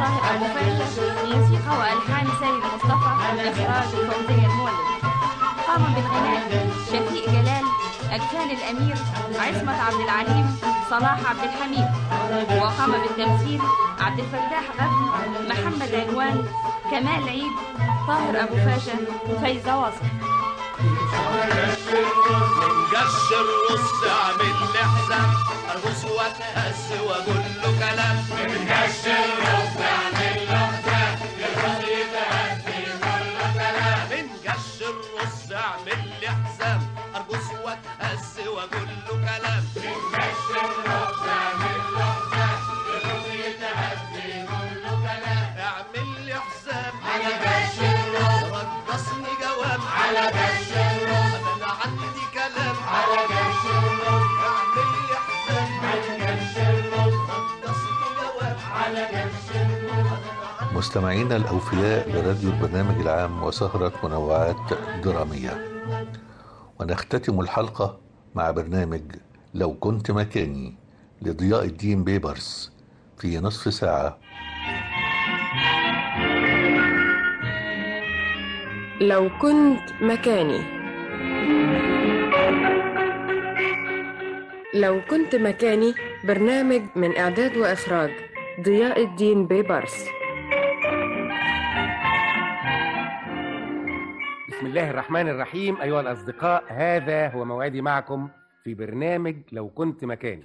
طاهر أبو فاشا، موسيقى وألحان سيد مصطفى، إخراج فوزية المولد. قام بالغناء شفيق جلال، أجفان الأمير، عصمت عبد العليم، صلاح عبد الحميد. وقام بالتمثيل عبد الفتاح غبن، محمد عنوان، كمال عيد، طاهر أبو فاشا، فايزة واصف. جش الرص اعمل لي حساب، ارقص واتهز واقول له كلام. من جش الرص اعمل له حساب، يرقص يتهز يقول له كلام. من جش الرص اعمل لي حساب، ارقص واتهز واقول له كلام. من جش الرص اعمل له حساب، يرقص يتهز يقول له كلام. اعمل لي حساب على جش الرص، رقصني جواب على جش الرص، انا عندي كلام على جش الرص. اعمل لي حساب على جش الرص، رقصني جواب على جش الرص. مستمعينا الأوفياء لراديو البرنامج العام وسهرة منوعات درامية، ونختتم الحلقة مع برنامج لو كنت مكاني لضياء الدين بيبرس في نصف ساعة. لو كنت مكاني. لو كنت مكاني برنامج من إعداد وإخراج ضياء الدين بيبرس. بسم الله الرحمن الرحيم. أيها الأصدقاء، هذا هو موعدي معكم في برنامج لو كنت مكاني.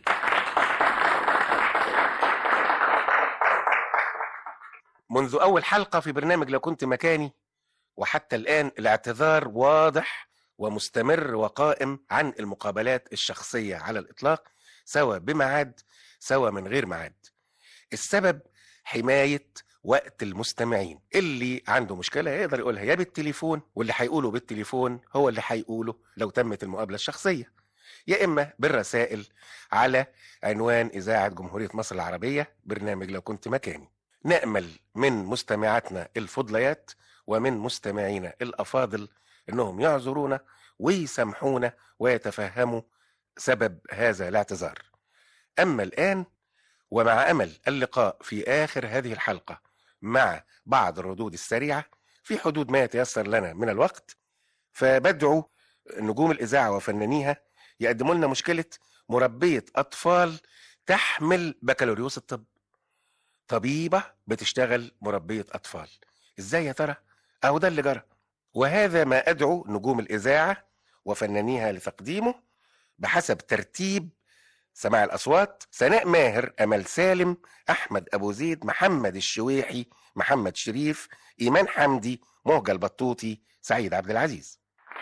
منذ أول حلقة في برنامج لو كنت مكاني وحتى الآن الاعتذار واضح ومستمر وقائم عن المقابلات الشخصية على الإطلاق، سواء بميعاد سواء من غير ميعاد. السبب حماية وقت المستمعين. اللي عنده مشكلة يقدر يقولها يا بالتليفون، واللي هيقوله بالتليفون هو اللي هيقوله لو تمت المقابلة الشخصية، يا إما بالرسائل على عنوان إذاعة جمهورية مصر العربية برنامج لو كنت مكاني. نأمل من مستمعاتنا الفضليات ومن مستمعينا الأفاضل إنهم يعذرونا ويسامحونا ويتفهموا سبب هذا الاعتذار. أما الآن ومع أمل اللقاء في آخر هذه الحلقة مع بعض الردود السريعة في حدود ما يتيسر لنا من الوقت، فبدعو نجوم الإذاعة وفنانيها يقدموا لنا مشكلة مربية أطفال تحمل بكالوريوس الطب. طبيبة بتشتغل مربية أطفال، إزاي يا ترى؟ أهو ده اللي جرى، وهذا ما أدعو نجوم الإذاعة وفنانيها لتقديمه بحسب ترتيب سماع الأصوات: سناء ماهر، أمل سالم، أحمد أبو زيد، محمد الشويحي، محمد شريف، إيمان حمدي، مهجة البطوطي، سعيد عبد العزيز.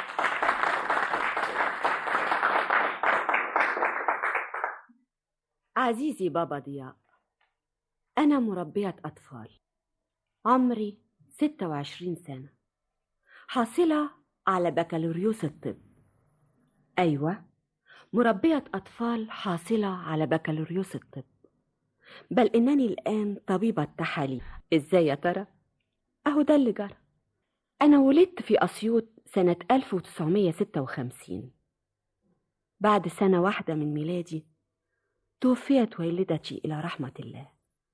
عزيزي بابا ضياء، أنا مربية أطفال، عمري 26 سنة، حاصلة على بكالوريوس الطب. أيوة، مربية أطفال حاصلة على بكالوريوس الطب، بل إنني الآن طبيبة تحاليل. إزاي يا ترى؟ أهو ده اللي جرى. أنا ولدت في أسيوط سنة 1956. بعد سنة واحدة من ميلادي توفيت والدتي إلى رحمة الله.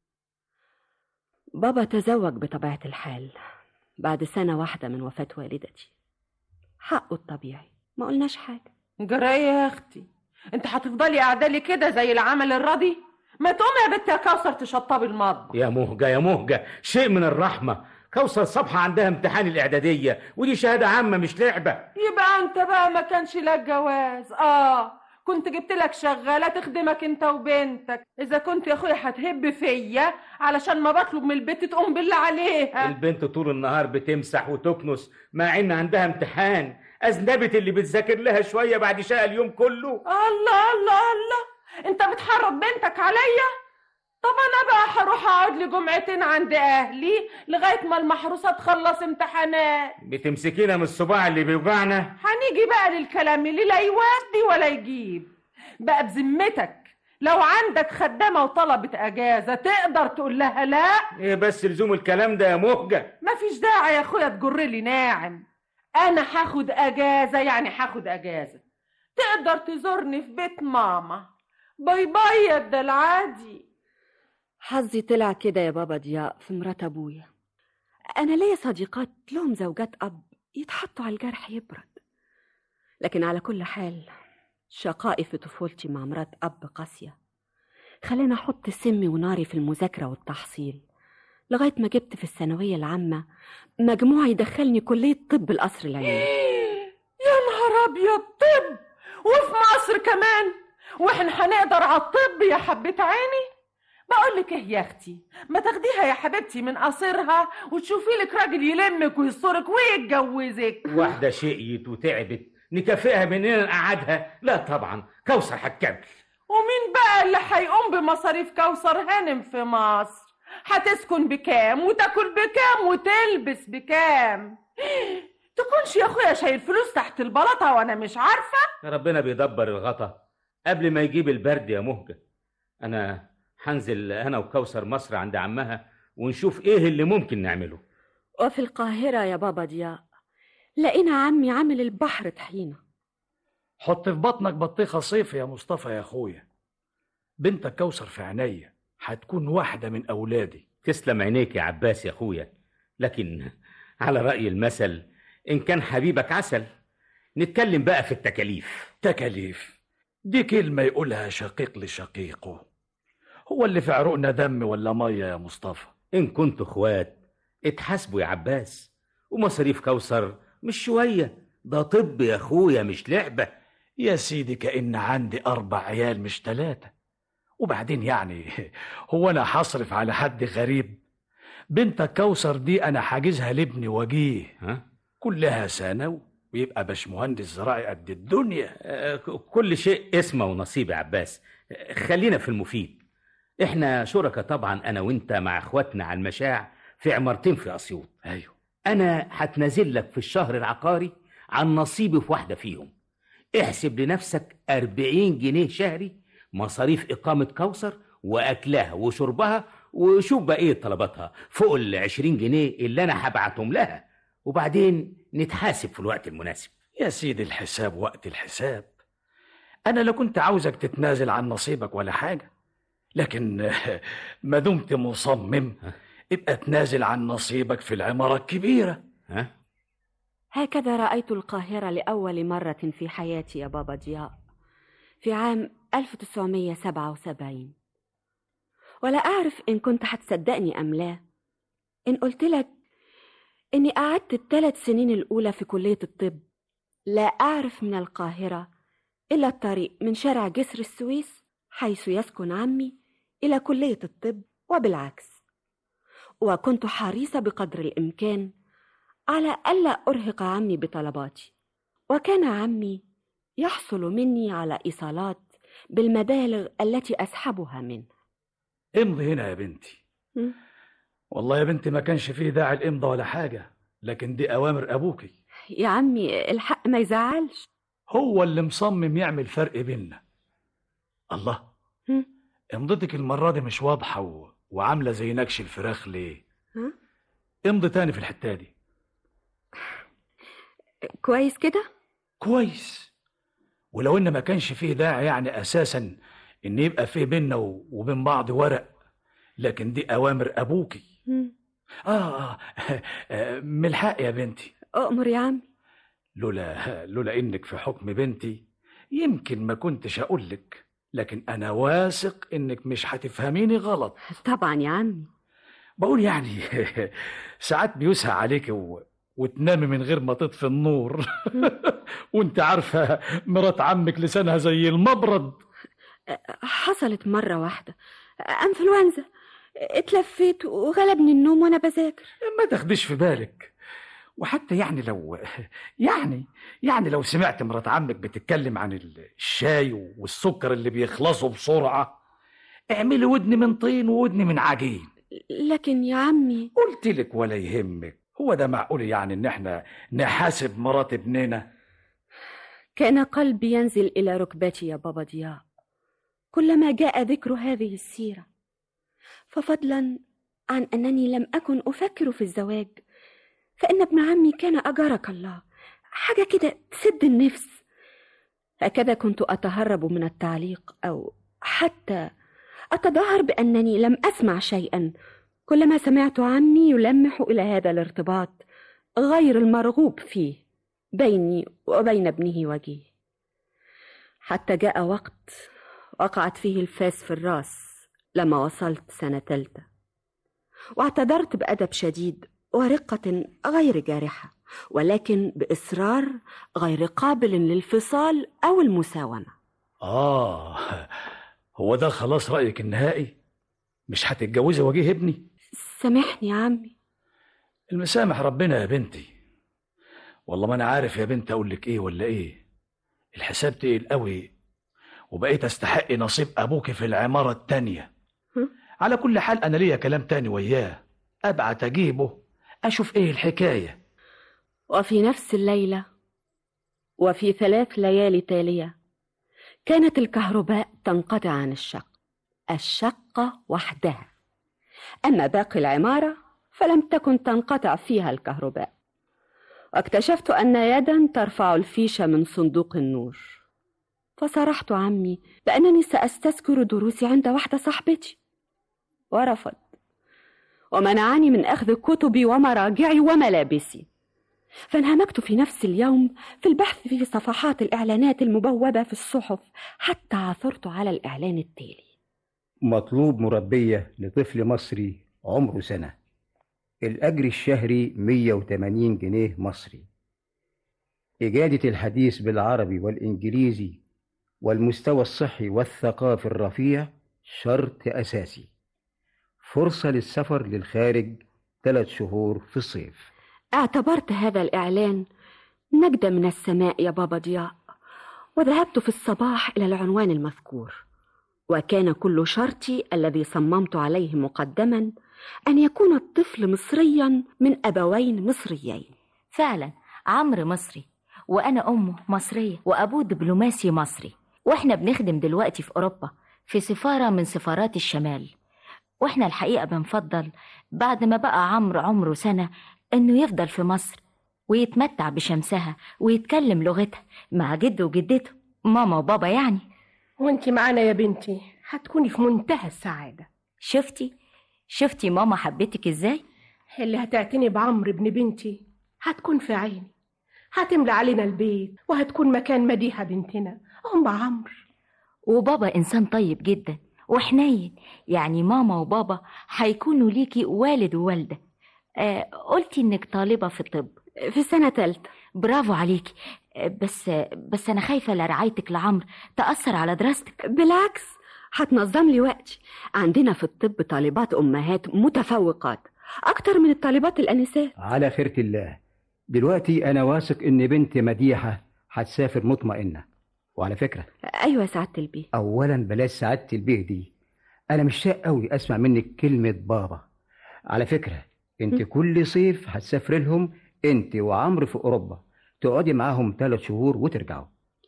بابا تزوج بطبيعة الحال بعد سنة واحدة من وفاة والدتي، حقه الطبيعي، ما قلناش حاجة. جرايه يا اختي، انت هتفضلي قاعده لي كده زي العمل الراضي؟ ما تقومي يا بنت يا كوثر تشطبي المطبخ. يا مهجة يا مهجة، شيء من الرحمة. كوثر صبحة عندها امتحان الإعدادية ودي شهادة عامة مش لعبة. يبقى انت بقى ما كانش لك جواز. كنت جبت لك شغالة تخدمك انت وبنتك. اذا كنت يا اخويا هتهب فيا علشان ما بطلب من البنت تقوم بالله عليها. البنت طول النهار بتمسح وتكنس مع ان عندها امتحان. أذنبت اللي بتذاكر لها شوية بعد شقى اليوم كله. الله الله الله، انت بتحرض بنتك عليا؟ طب انا بقى هروح اقعد لي جمعتين عند اهلي لغايه ما المحروسه تخلص امتحانات. بتمسكينا من الصباع اللي بيوجعنا. هنيجي بقى للكلام اللي لا يودي ولا يجيب. بقى بذمتك لو عندك خدامه وطلبت اجازه تقدر تقول لها لا؟ ايه بس لزوم الكلام ده يا مهجة؟ مفيش داعي يا اخويا تجر لي ناعم. انا هاخد اجازه يعني هاخد اجازه. تقدر تزورني في بيت ماما. باي باي يا الدلعادي. حظي طلع كده يا بابا ضياء في مرات أبويا. أنا ليا صديقات لهم زوجات أب يتحطوا على الجرح يبرد، لكن على كل حال شقائي في طفولتي مع مرات أب قاسية خلينا أحط سمي وناري في المذاكرة والتحصيل لغاية ما جبت في الثانوية العامة مجموع يدخلني كلية طب القصر العيني. يا نهار أبيض، طب وفي مصر كمان؟ وإحنا هنقدر على الطب يا حبة عيني؟ بقولك إيه يا أختي، ما تاخديها يا حبيبتي من قصرها وتشوفي لك راجل يلمك ويسترك ويتجوزك. واحدة شقيت وتعبت نكافئها منين نقعدها؟ لا طبعا، كوثر هتكمل. ومين بقى اللي هيقوم بمصاريف كوثر هانم في مصر؟ هتسكن بكام وتاكل بكام وتلبس بكام؟ تكونش يا اخويا شايل فلوس تحت البلاطه وانا مش عارفه؟ ربنا بيدبر الغطا قبل ما يجيب البرد يا مهجة. انا هنزل انا وكوثر مصر عند عمها ونشوف ايه اللي ممكن نعمله. وفي القاهرة يا بابا ضياء لقينا عمي عامل البحر طحينة. حط في بطنك بطيخة صيف يا مصطفى يا اخويا، بنتك كوثر في عينيا هتكون واحدة من أولادي. تسلم عينيك يا عباس يا اخويا، لكن على رأي المثل إن كان حبيبك عسل. نتكلم بقى في التكاليف. تكاليف دي كلمة يقولها شقيق لشقيقه، هو اللي في عروقنا دم ولا مية يا مصطفى؟ إن كنتوا اخوات اتحاسبوا يا عباس، ومصاريف كوثر مش شوية، ده طب يا اخويا مش لعبة. يا سيدي كأن عندي 4 عيال مش 3. وبعدين يعني هو أنا هصرف على حد غريب؟ بنتك كوثر دي أنا حاجزها لابني وجيه، كلها سنة ويبقى باشمهندس زراعي قد الدنيا. كل شيء اسمه ونصيب يا عباس، خلينا في المفيد. احنا شركة طبعا انا وانت مع اخواتنا على المشاع في عمارتين في اسيوط. ايوه، انا هتنازل لك في الشهر العقاري عن نصيبي في واحدة فيهم. احسب لنفسك 40 جنيه شهري مصاريف اقامة كوثر واكلها وشربها، وشوف بقى ايه طلباتها فوق 20 جنيه اللي انا هبعتهم لها، وبعدين نتحاسب في الوقت المناسب. يا سيدي الحساب وقت الحساب. انا لا كنت عاوزك تتنازل عن نصيبك ولا حاجة، لكن ما دمت مصمم ابقى تنازل عن نصيبك في العمارة الكبيرة. هكذا رأيت القاهرة لأول مرة في حياتي يا بابا ضياء في عام 1977، ولا أعرف إن كنت هتصدقني أم لا إن قلت لك إني قعدت 3 سنين الأولى في كلية الطب لا أعرف من القاهرة إلا الطريق من شارع جسر السويس حيث يسكن عمي إلى كلية الطب وبالعكس، وكنت حريصة بقدر الإمكان على ألا أرهق عمي بطلباتي، وكان عمي يحصل مني على إيصالات بالمبالغ التي أسحبها منه. امضي هنا يا بنتي. والله يا بنتي ما كانش فيه داعي الإمضة ولا حاجة، لكن دي أوامر أبوكي. يا عمي الحق ما يزعلش، هو اللي مصمم يعمل فرق بيننا. الله، امضتك المرة دي مش واضحة وعاملة زي نكش الفراخ ليه؟ امضي تاني في الحتة دي. كويس كده؟ كويس. ولو إن ما كانش فيه داعي يعني أساسا إن يبقى فيه بيننا وبين بعض ورق، لكن دي أوامر أبوكي. من الحق يا بنتي. أؤمر يا عمي. لولا إنك في حكم بنتي يمكن ما كنتش أقولك، لكن أنا واثق إنك مش هتفهميني غلط. طبعا يا عمي. بقول يعني ساعات بيسهى عليك وتنامي من غير ما تطفي النور وانت عارفة مرات عمك لسانها زي المبرد. حصلت مرة واحدة أنفلونزا، اتلفيت وغلبني النوم وانا بذاكر. ما تاخديش في بالك. وحتى يعني لو سمعت مرات عمك بتتكلم عن الشاي والسكر اللي بيخلصوا بسرعة، اعملي ودن من طين وودن من عجين. لكن يا عمي قلت لك ولا يهمك. هو ده معقول يعني ان احنا نحاسب مرات ابننا؟ كان قلبي ينزل الى ركبتي يا بابا ضياء كلما جاء ذكر هذه السيرة، ففضلا عن أنني لم أكن أفكر في الزواج، فإن ابن عمي كان أجارك الله حاجة كده تسد النفس. هكذا كنت أتهرب من التعليق أو أتظاهر بأنني لم أسمع شيئا، كلما سمعت عمي يلمح إلى هذا الارتباط غير المرغوب فيه بيني وبين ابنه وجيه، حتى جاء وقت وقعت فيه الفاس في الراس لما وصلت سنة ثالثة، واعتذرت بأدب شديد ورقة غير جارحة، ولكن بإصرار غير قابل للفصال أو المساومة. هو ده خلاص رأيك النهائي؟ مش هتتجوزي وجيه ابني؟ سامحني يا عمي. المسامح ربنا يا بنتي. والله ما أنا عارف يا بنت أقول لك إيه ولا إيه. الحساب تقيل قوي، وبقيت أستحق نصيب أبوك في العمارة التانية. على كل حال أنا ليا كلام تاني وياه، أبعت أجيبه أشوف إيه الحكاية. وفي نفس الليلة وفي 3 ليالي تالية كانت الكهرباء تنقطع عن الشقة وحدها، أما باقي العمارة فلم تكن تنقطع فيها الكهرباء. واكتشفت أن يدا ترفع الفيشة من صندوق النور، فصرحت عمي بأنني سأستذكر دروسي عند واحدة صاحبتي، ورفض ومنعني من أخذ كتبي ومراجعي وملابسي. فانهمكت في نفس اليوم في البحث في صفحات الإعلانات المبوبة في الصحف، حتى عثرت على الإعلان التالي: مطلوب مربية لطفل مصري عمره سنة، الأجر الشهري 180 جنيه مصري، إجادة الحديث بالعربي والإنجليزي والمستوى الصحي والثقافي الرفيع شرط أساسي، فرصة للسفر للخارج 3 شهور في الصيف. اعتبرت هذا الإعلان نجدة من السماء يا بابا ضياء، وذهبت في الصباح إلى العنوان المذكور، وكان كل شرطي الذي صممت عليه مقدما أن يكون الطفل مصريا من أبوين مصريين. فعلا عمرو مصري، وأنا أمه مصرية، وأبوه دبلوماسي مصري، وإحنا بنخدم دلوقتي في أوروبا في سفارة من سفارات الشمال. وإحنا الحقيقة بنفضل بعد ما بقى عمرو عمره سنة إنه يفضل في مصر ويتمتع بشمسها ويتكلم لغتها مع جده وجدته، ماما وبابا يعني. وانتي معانا يا بنتي هتكوني في منتهى السعادة. شفتي ماما حبيتك ازاي؟ اللي هتعتني بعمرو ابن بنتي هتكون في عيني، هتملى علينا البيت وهتكون مكان مديحة بنتنا أم عمرو. وبابا إنسان طيب جدا وحنين، يعني ماما وبابا هيكونوا ليكي والد ووالدة. قلتي إنك طالبة في الطب في سنة 3. برافو عليكي. بس أنا خايفة لرعايتك لعمرو تأثر على دراستك. بالعكس، هتنظم لي وقتي. عندنا في الطب طالبات أمهات متفوقات أكتر من الطالبات الأنسات. على خيرة الله. دلوقتي أنا واثق إن بنت مديحة هتسافر مطمئنة. وعلى فكرة، أيوة سعادة البيه. أولا بلاش سعادة البيه دي، أنا مش شاق قوي أسمع منك كلمة بابا. على فكرة، أنت كل صيف هتسافر لهم أنت وعمرو في أوروبا، تقعدي معاهم 3 شهور وترجعوا.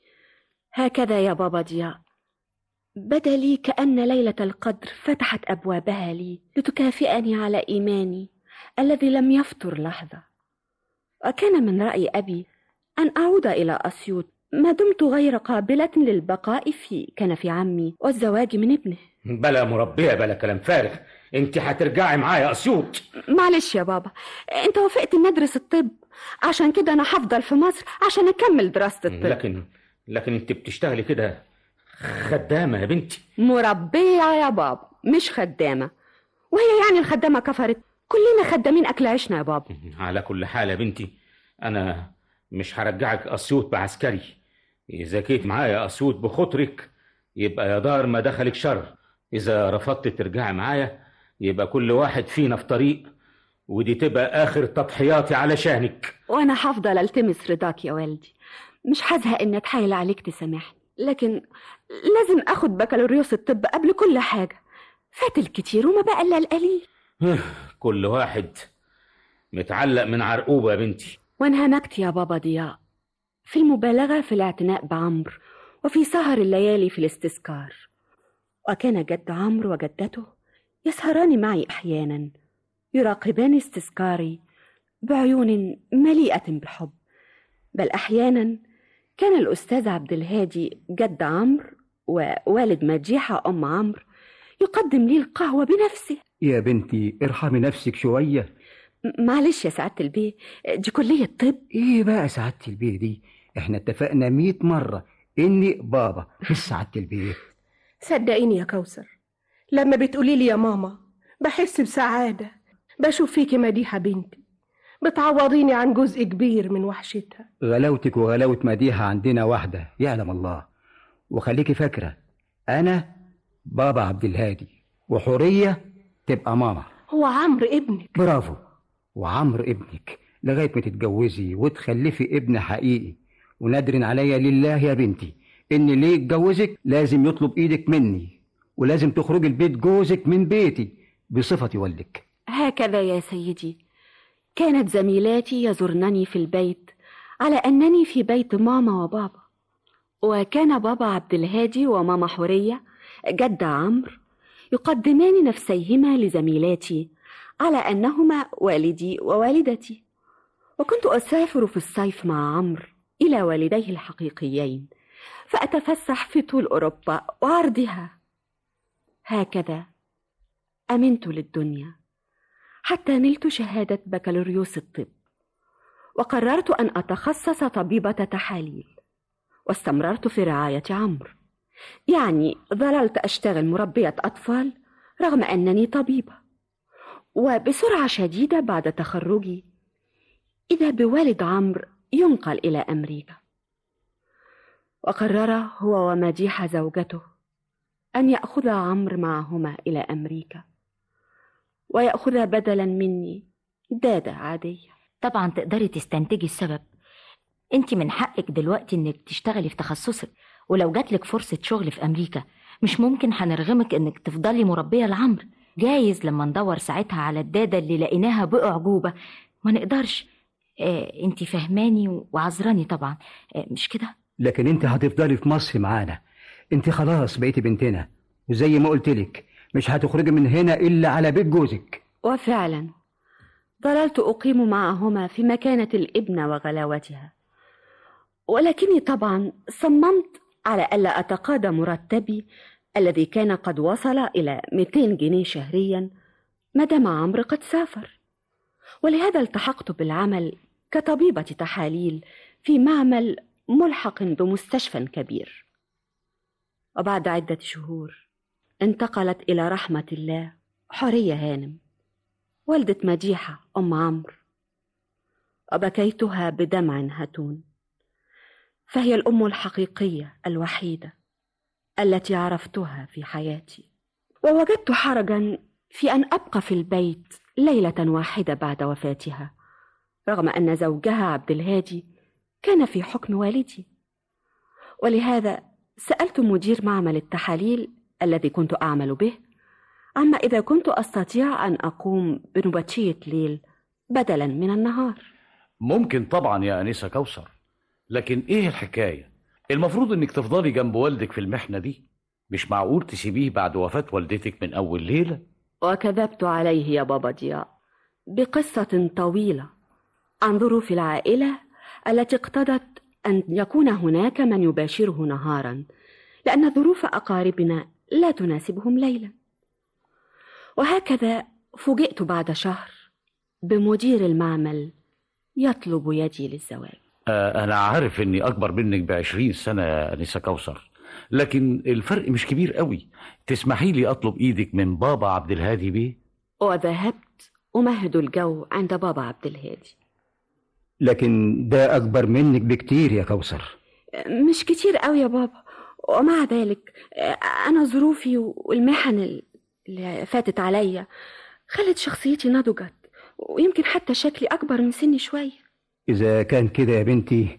هكذا يا بابا ضياء، بدا لي كأن ليلة القدر فتحت أبوابها لي لتكافئني على إيماني الذي لم يفتر لحظة. وكان من رأي أبي أن أعود إلى أسيوط ما دمت غير قابلة للبقاء في كنف عمي والزواج من ابنه. بلا مربية، بلا كلام فارغ، انت هترجعي معايا أسيوط. معلش يا بابا، انت وافقت ندرس الطب، عشان كده أنا هفضل في مصر عشان أكمل دراسة الطب. لكن انت بتشتغلي كده خدامة يا بنتي. مربية يا بابا مش خدامة. وهي يعني الخدامة كفرت؟ كلنا خدامين أكل عيشنا يا بابا. على كل حال يا بنتي، أنا مش هرجعك أسيوط بعسكري. إذا جيت معايا أسيوط بخطرك يبقى يا دار ما دخلك شر، إذا رفضت ترجعي معايا يبقى كل واحد فينا في طريق، ودي تبقى آخر تضحياتي علشانك. وأنا هفضل ألتمس رضاك يا والدي، مش هزهق إن أتحايل عليك تسامحني، لكن لازم أخد بكالوريوس الطب قبل كل حاجة. فات الكتير وما بقى إلا القليل. كل واحد متعلق من عرقوبة يا بنتي. وانهمكت يا بابا ضياء في المبالغة في الاعتناء بعمرو، وفي سهر الليالي في الاستذكار. وكان جد عمرو وجدته يسهران معي أحيانا، يراقبان استذكاري بعيون مليئة بالحب. بل أحيانا كان الأستاذ عبد الهادي جد عمرو ووالد مديحة أم عمرو يقدم لي القهوة بنفسه. يا بنتي ارحمي نفسك شوية. معلش يا سعادة البيه، دي كلية طب. ايه بقى سعادة البيه دي؟ احنا اتفقنا 100 مرة اني بابا مش سعادة البيه. صدقيني يا كوثر، لما بتقولي لي يا ماما بحس بسعادة، بشوف فيكي مديحة بنتي، بتعوضيني عن جزء كبير من وحشتها. غلاوتك وغلاوة مديحة عندنا واحدة يعلم الله. وخليكي فاكرة أنا بابا عبد الهادي، وحورية تبقى ماما. هو عمرو ابنك؟ برافو، وعمرو ابنك لغاية ما تتجوزي وتخلفي ابن حقيقي. ونادرن عليا لله يا بنتي إن اللي يتجوزك لازم يطلب إيدك مني، ولازم تخرجي البيت جوزك من بيتي بصفتي والدك. هكذا يا سيدي، كانت زميلاتي يزورنني في البيت على أنني في بيت ماما وبابا، وكان بابا عبد الهادي وماما حورية جد عمرو يقدمان نفسيهما لزميلاتي على أنهما والدي ووالدتي. وكنت أسافر في الصيف مع عمرو إلى والديه الحقيقيين، فأتفسح في طول أوروبا وعرضها. هكذا أمنت للدنيا حتى نلت شهادة بكالوريوس الطب، وقررت أن أتخصص طبيبة تحاليل، واستمررت في رعاية عمرو. يعني ظللت أشتغل مربية أطفال رغم أنني طبيبة. وبسرعة شديدة بعد تخرجي إذا بوالد عمرو ينقل إلى أمريكا، وقرر هو ومديحة زوجته أن يأخذ عمرو معهما إلى أمريكا، ويأخذ بدلا مني دادة عادية. طبعا تقدري تستنتجي السبب. انت من حقك دلوقتي انك تشتغلي في تخصصك، ولو جاتلك فرصة شغل في أمريكا مش ممكن هنرغمك انك تفضلي مربية لعمرو. جايز لما ندور ساعتها على الدادة اللي لقيناها بأعجوبة ما نقدرش. انت فهماني وعذراني طبعا، مش كده؟ لكن انت هتفضلي في مصر معانا، انت خلاص بقيتي بنتنا، وزي ما قلتلك مش هتخرجي من هنا إلا على بيت جوزك. وفعلا ظللت أقيم معهما في مكانة الابنة وغلاوتها، ولكني طبعا صممت على ألا أتقاضى مرتبي الذي كان قد وصل إلى 200 جنيه شهريا مادام عمرو قد سافر. ولهذا التحقت بالعمل كطبيبة تحاليل في معمل ملحق بمستشفى كبير. وبعد عدة شهور انتقلت إلى رحمة الله حورية هانم والدة مديحة أم عمرو، وبكيتها بدمع هتون، فهي الأم الحقيقية الوحيدة التي عرفتها في حياتي. ووجدت حرجا في أن أبقى في البيت ليلة واحدة بعد وفاتها، رغم أن زوجها عبد الهادي كان في حكم والدي. ولهذا سألت مدير معمل التحاليل الذي كنت أعمل به عما إذا كنت أستطيع أن أقوم بنبطشية ليل بدلا من النهار. ممكن طبعا يا أنسة كوثر، لكن إيه الحكاية؟ المفروض إنك تفضلي جنب والدك في المحنة دي، مش معقول تسيبيه بعد وفاة والدتك من أول ليلة. وكذبت عليه يا بابا ضياء بقصة طويلة عن ظروف العائلة التي اقتضت أن يكون هناك من يباشره نهارا، لأن ظروف أقاربنا لا تناسبهم ليلا. وهكذا فوجئت بعد شهر بمدير المعمل يطلب يدي للزواج. أنا عارف إني أكبر منك ب20 سنة يا أنسة كوثر، لكن الفرق مش كبير قوي. تسمحي لي أطلب إيدك من بابا عبد الهادي بيه؟ وذهبت أمهد الجو عند بابا عبد الهادي. لكن ده أكبر منك بكتير يا كوثر. مش كتير قوي يا بابا، ومع ذلك أنا ظروفي والمحن اللي فاتت عليا خلت شخصيتي نضجت، ويمكن حتى شكلي أكبر من سني شوية. إذا كان كده يا بنتي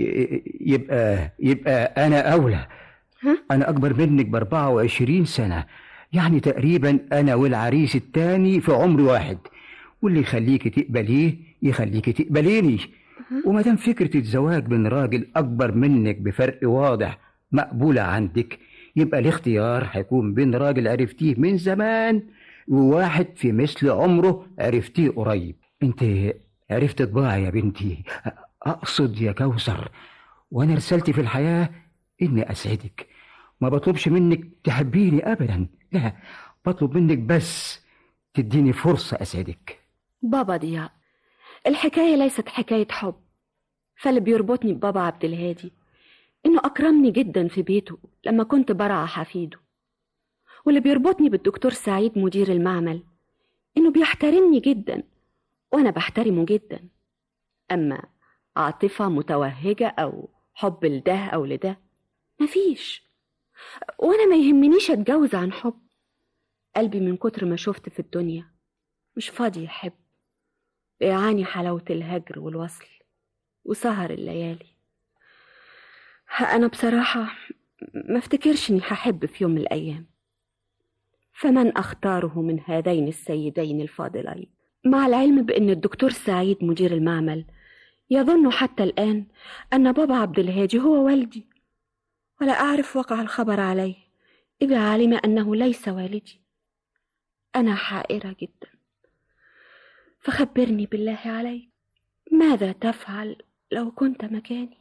يبقى أنا أولى. أنا أكبر منك ب24 سنة، يعني تقريبا أنا والعريس التاني في عمر واحد، واللي يخليكي تقبليه يخليكي تقبليني. ومادام فكرة الزواج من راجل أكبر منك بفرق واضح مقبولة عندك، يبقى الاختيار هيكون بين راجل عرفتيه من زمان وواحد في مثل عمره عرفتيه قريب. انت عرفت طباعي يا بنتي، أقصد يا كوثر، وأنا رسالتي في الحياة إني أسعدك. ما بطلبش منك تحبيني أبدا، لا، بطلب منك بس تديني فرصة أسعدك. بابا ضياء، الحكاية ليست حكاية حب، فاللي بيربطني ببابا عبد الهادي إنه أكرمني جدا في بيته لما كنت برعى حفيده، واللي بيربطني بالدكتور سعيد مدير المعمل إنه بيحترمني جدا وأنا بحترمه جدا. أما عاطفة متوهجة أو حب لده أو لده مفيش، وأنا ما يهمنيش أتجوز عن حب. قلبي من كتر ما شفت في الدنيا مش فاضي يحب، بيعاني حلاوة الهجر والوصل وسهر الليالي. أنا بصراحة ما افتكرش إني هحب في يوم من الأيام، فمن أختاره من هذين السيدين الفاضلين؟ مع العلم بأن الدكتور سعيد مدير المعمل يظن حتى الآن أن بابا عبد الهادي هو والدي، ولا أعرف وقع الخبر عليه إذا علم أنه ليس والدي. أنا حائرة جدا، فخبرني بالله عليك، ماذا تفعل لو كنت مكاني؟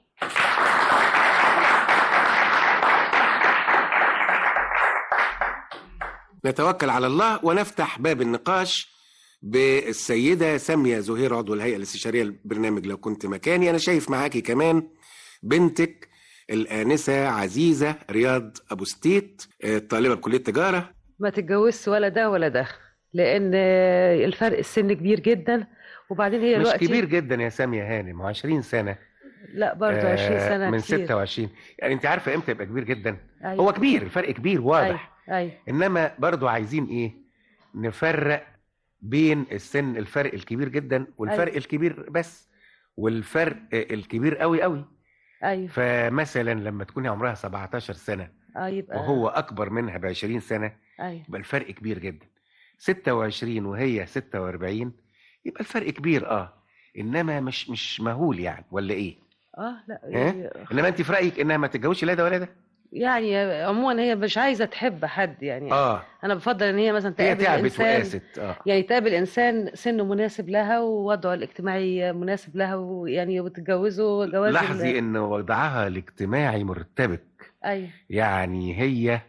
نتوكل على الله ونفتح باب النقاش بالسيدة سامية زهير عضو الهيئة الاستشارية للبرنامج لو كنت مكاني. أنا شايف معاكي كمان بنتك الآنسة عزيزة رياض أبو ستيت، طالبة بكلية تجارة. ما تتجوزش ولا ده ولا ده، لأن الفرق السن كبير جدا، وبعدين هي مش الوقت كبير جدا يا سامية هانم، 20 سنة. لا برضه 20 سنة من كتير. 26 يعني انت عارفة امتى يبقى كبير جدا؟ أيوة. هو كبير، الفرق كبير واضح. أيوة. انما برضه عايزين ايه؟ نفرق بين السن الفرق الكبير جدا والفرق أيوة. الكبير بس والفرق الكبير قوي قوي. أيوة. فمثلا لما تكون عمرها 17 سنة يبقى وهو اكبر منها ب20 سنة، أيوة. يبقى الفرق كبير جدا. 26 وهي 46 يبقى الفرق كبير انما مش مهول يعني، ولا ايه؟ لا انما انت في رايك انها ما تتجوزش لا ده ولا ده؟ يعني عموما هي مش عايزه تحب حد يعني. انا بفضل ان هي مثلا هي تقابل تعبت انسان وقاست. يعني تقابل انسان سنه مناسب لها ووضعه الاجتماعي مناسب لها، ويعني وتتجوزه جواز. لاحظي ان وضعها الاجتماعي مرتبك. ايوه يعني هي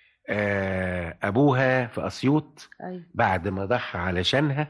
ابوها في اسيوط. أيوة. بعد ما ضحى علشانها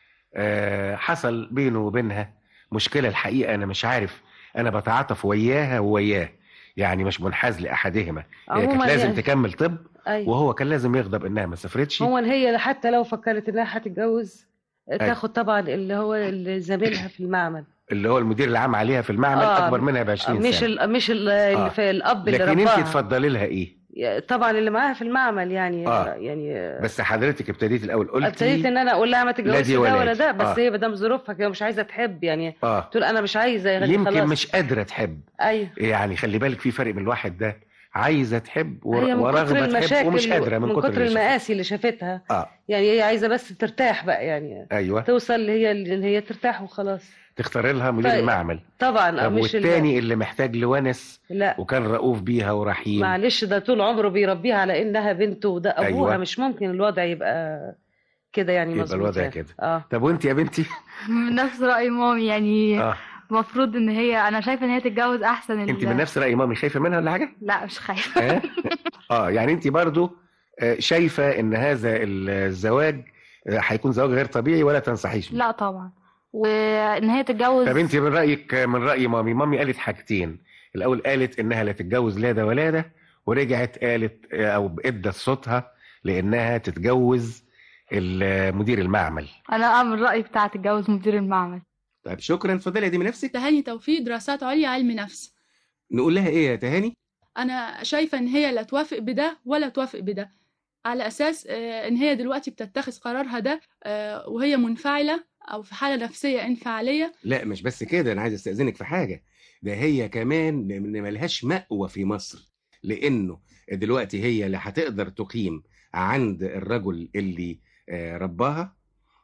حصل بينه وبينها مشكلة. الحقيقة انا مش عارف، انا بتعاطف وياها ووياه، يعني مش منحاز لاحدهما. هي كانت لازم يعني تكمل طب. أيوة. وهو كان لازم يغضب انها ما سافرتش. عموما هي حتى لو فكرت انها هتتجوز تاخد طبعا اللي هو اللي زميلها في المعمل، اللي هو المدير العام عليها في المعمل. اكبر منها ب20 سنة. مش اللي في الاب اللي لكن رباها. انت تفضلي لها ايه؟ طبعا اللي معاها في المعمل يعني. يعني بس حضرتك ابتديت الاول قلتي ابتديت ان انا اقول لها ما تتجوزش ده ولا ده، بس هي مدام ظروفها كده مش عايزه تحب يعني. تقول انا مش عايزه يا غالي، يمكن خلاص. مش قادره تحب. ايوه يعني خلي بالك في فرق بين الواحد ده عايزه تحب ورغبه تحب ومش قادره من كتر المآسي اللي شافتها. يعني هي عايزه بس ترتاح بقى يعني. ايوه توصل اللي هي ترتاح وخلاص. تختار لها مدير المعمل طبعا. مش والتاني اللي محتاج لونس. لا. وكان رؤوف بيها ورحيم. معلش ده طول عمره بيربيها على انها بنته وده ابوها. أيوة. مش ممكن الوضع يبقى كده يعني مظبوط. يبقى الوضع يعني. كده. طب وانت يا بنتي؟ من نفس رأي مامي يعني. المفروض ان هي، انا شايفه ان هي تتجوز احسن. انت من نفس رأي مامي؟ خايفه منها ولا حاجه؟ لا مش خايفه. يعني انت برضو شايفه ان هذا الزواج هيكون زواج غير طبيعي ولا تنصحيش؟ لا طبعا، وان هي تتجوز. طب انت من رايك من راي مامي قالت حاجتين. الاول قالت انها لا تتجوز لا ده ولا ده، ورجعت قالت او ادت صوتها لانها تتجوز مدير المعمل. انا من رايي بتاع تتجوز مدير المعمل. طيب شكرا. اتفضلي يا دي من نفسك. تهاني توفيق، دراسات عليا علم نفس. نقول لها ايه يا تهاني؟ انا شايفه ان هي لا توافق بده ولا توافق بده، على اساس ان هي دلوقتي بتتخذ قرارها ده وهي منفعله او في حاله نفسيه انفعاليه. لا مش بس كده، انا عايز استاذنك في حاجه. ده هي كمان ملهاش مأوى في مصر، لانه دلوقتي هي لا هتقدر تقيم عند الرجل اللي رباها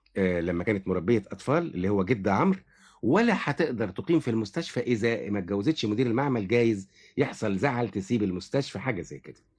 لما كانت مربيه اطفال اللي هو جد عمرو، ولا هتقدر تقيم في المستشفى اذا ما اتجوزتش مدير المعمل. جايز يحصل زعل تسيب المستشفى، حاجه زي كده.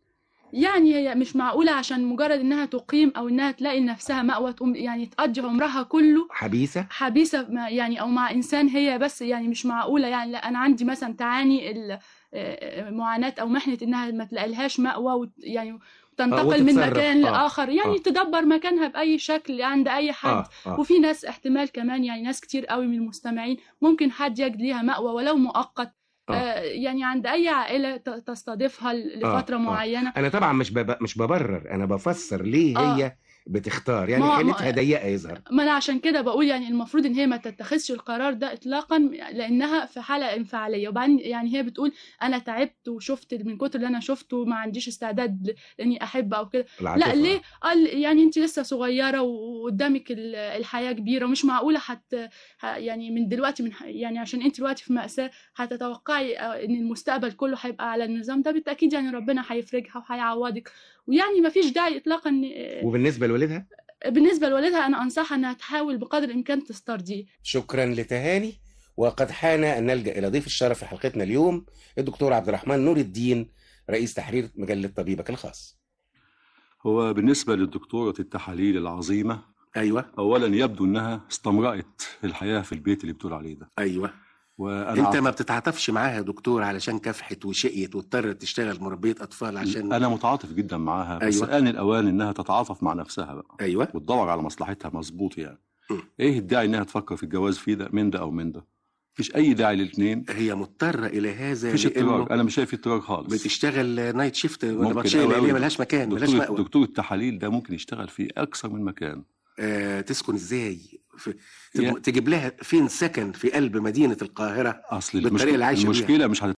يعني هي مش معقولة عشان مجرد إنها تقيم أو إنها تلاقي لنفسها مأوى تقوم يعني تقضي عمرها كله حبيسة يعني أو مع إنسان هي بس، يعني مش معقولة. يعني لا، أنا عندي مثلا تعاني معاناة أو محنة إنها ما تلاقيلهاش مأوى يعني تنتقل من مكان لآخر، يعني تدبر مكانها بأي شكل عند أي حد. وفي ناس احتمال كمان، يعني ناس كتير قوي من المستمعين ممكن حد يجد ليها مأوى ولو مؤقت يعني عند أي عائلة تستضيفها لفترة معينة. أنا طبعا مش ببرر، أنا بفسر ليه هي بتختار، يعني حيلتها ضيقة يظهر. ما أنا عشان كده بقول يعني المفروض إن هي ما تتخذش القرار ده إطلاقا، لأنها في حالة انفعالية. وبعدين يعني هي بتقول أنا تعبت وشفت من كتر اللي أنا شفته ما عنديش استعداد إني أحب أو كده. لا ليه؟ قال يعني أنت لسه صغيرة وقدامك الحياة كبيرة، ومش معقولة يعني من دلوقتي يعني عشان أنت دلوقتي في مأساة هتتوقعي إن المستقبل كله هيبقى على النظام ده. بالتأكيد يعني ربنا هيفرجها وهيعوضك، ويعني ما فيش داعي إطلاقا. وبالنسبة لوالدها؟ بالنسبة لوالدها أنا أنصحها أنها تحاول بقدر الإمكان تسترضيه. شكرا لتهاني. وقد حان أن نلجأ إلى ضيف الشرف في حلقتنا اليوم، الدكتور عبد الرحمن نور الدين، رئيس تحرير مجلة طبيبك الخاص. هو بالنسبة للدكتورة التحاليل العظيمة، أيوة، أولا يبدو أنها استمرأت الحياة في البيت اللي بتقول عليه ده. أيوة. انت ما بتتعاطفش معاها يا دكتور علشان كافحت وشقيت واضطرت تشتغل مربية اطفال؟ عشان انا متعاطف جدا معاها، بس أيوة. آن الاوان انها تتعاطف مع نفسها بقى. ايوه، وتدور على مصلحتها مظبوط يعني. ايه الداعي انها تفكر في الجواز في ده من ده او من ده؟ مفيش اي داعي للاثنين. هي مضطره الى هذا. مفيش اضطرار، انا مش شايف اضطرار خالص. بتشتغل نايت شيفت ولا باتشيه ليليه ملهاش مكان، ملهاش مأوى. دكتور التحاليل ده ممكن يشتغل في اكثر من مكان. تسكن ازاي؟ تجيب لها فين سكن في قلب مدينة القاهرة بالطريقة اللي عايشة بيها؟ المشكلة مش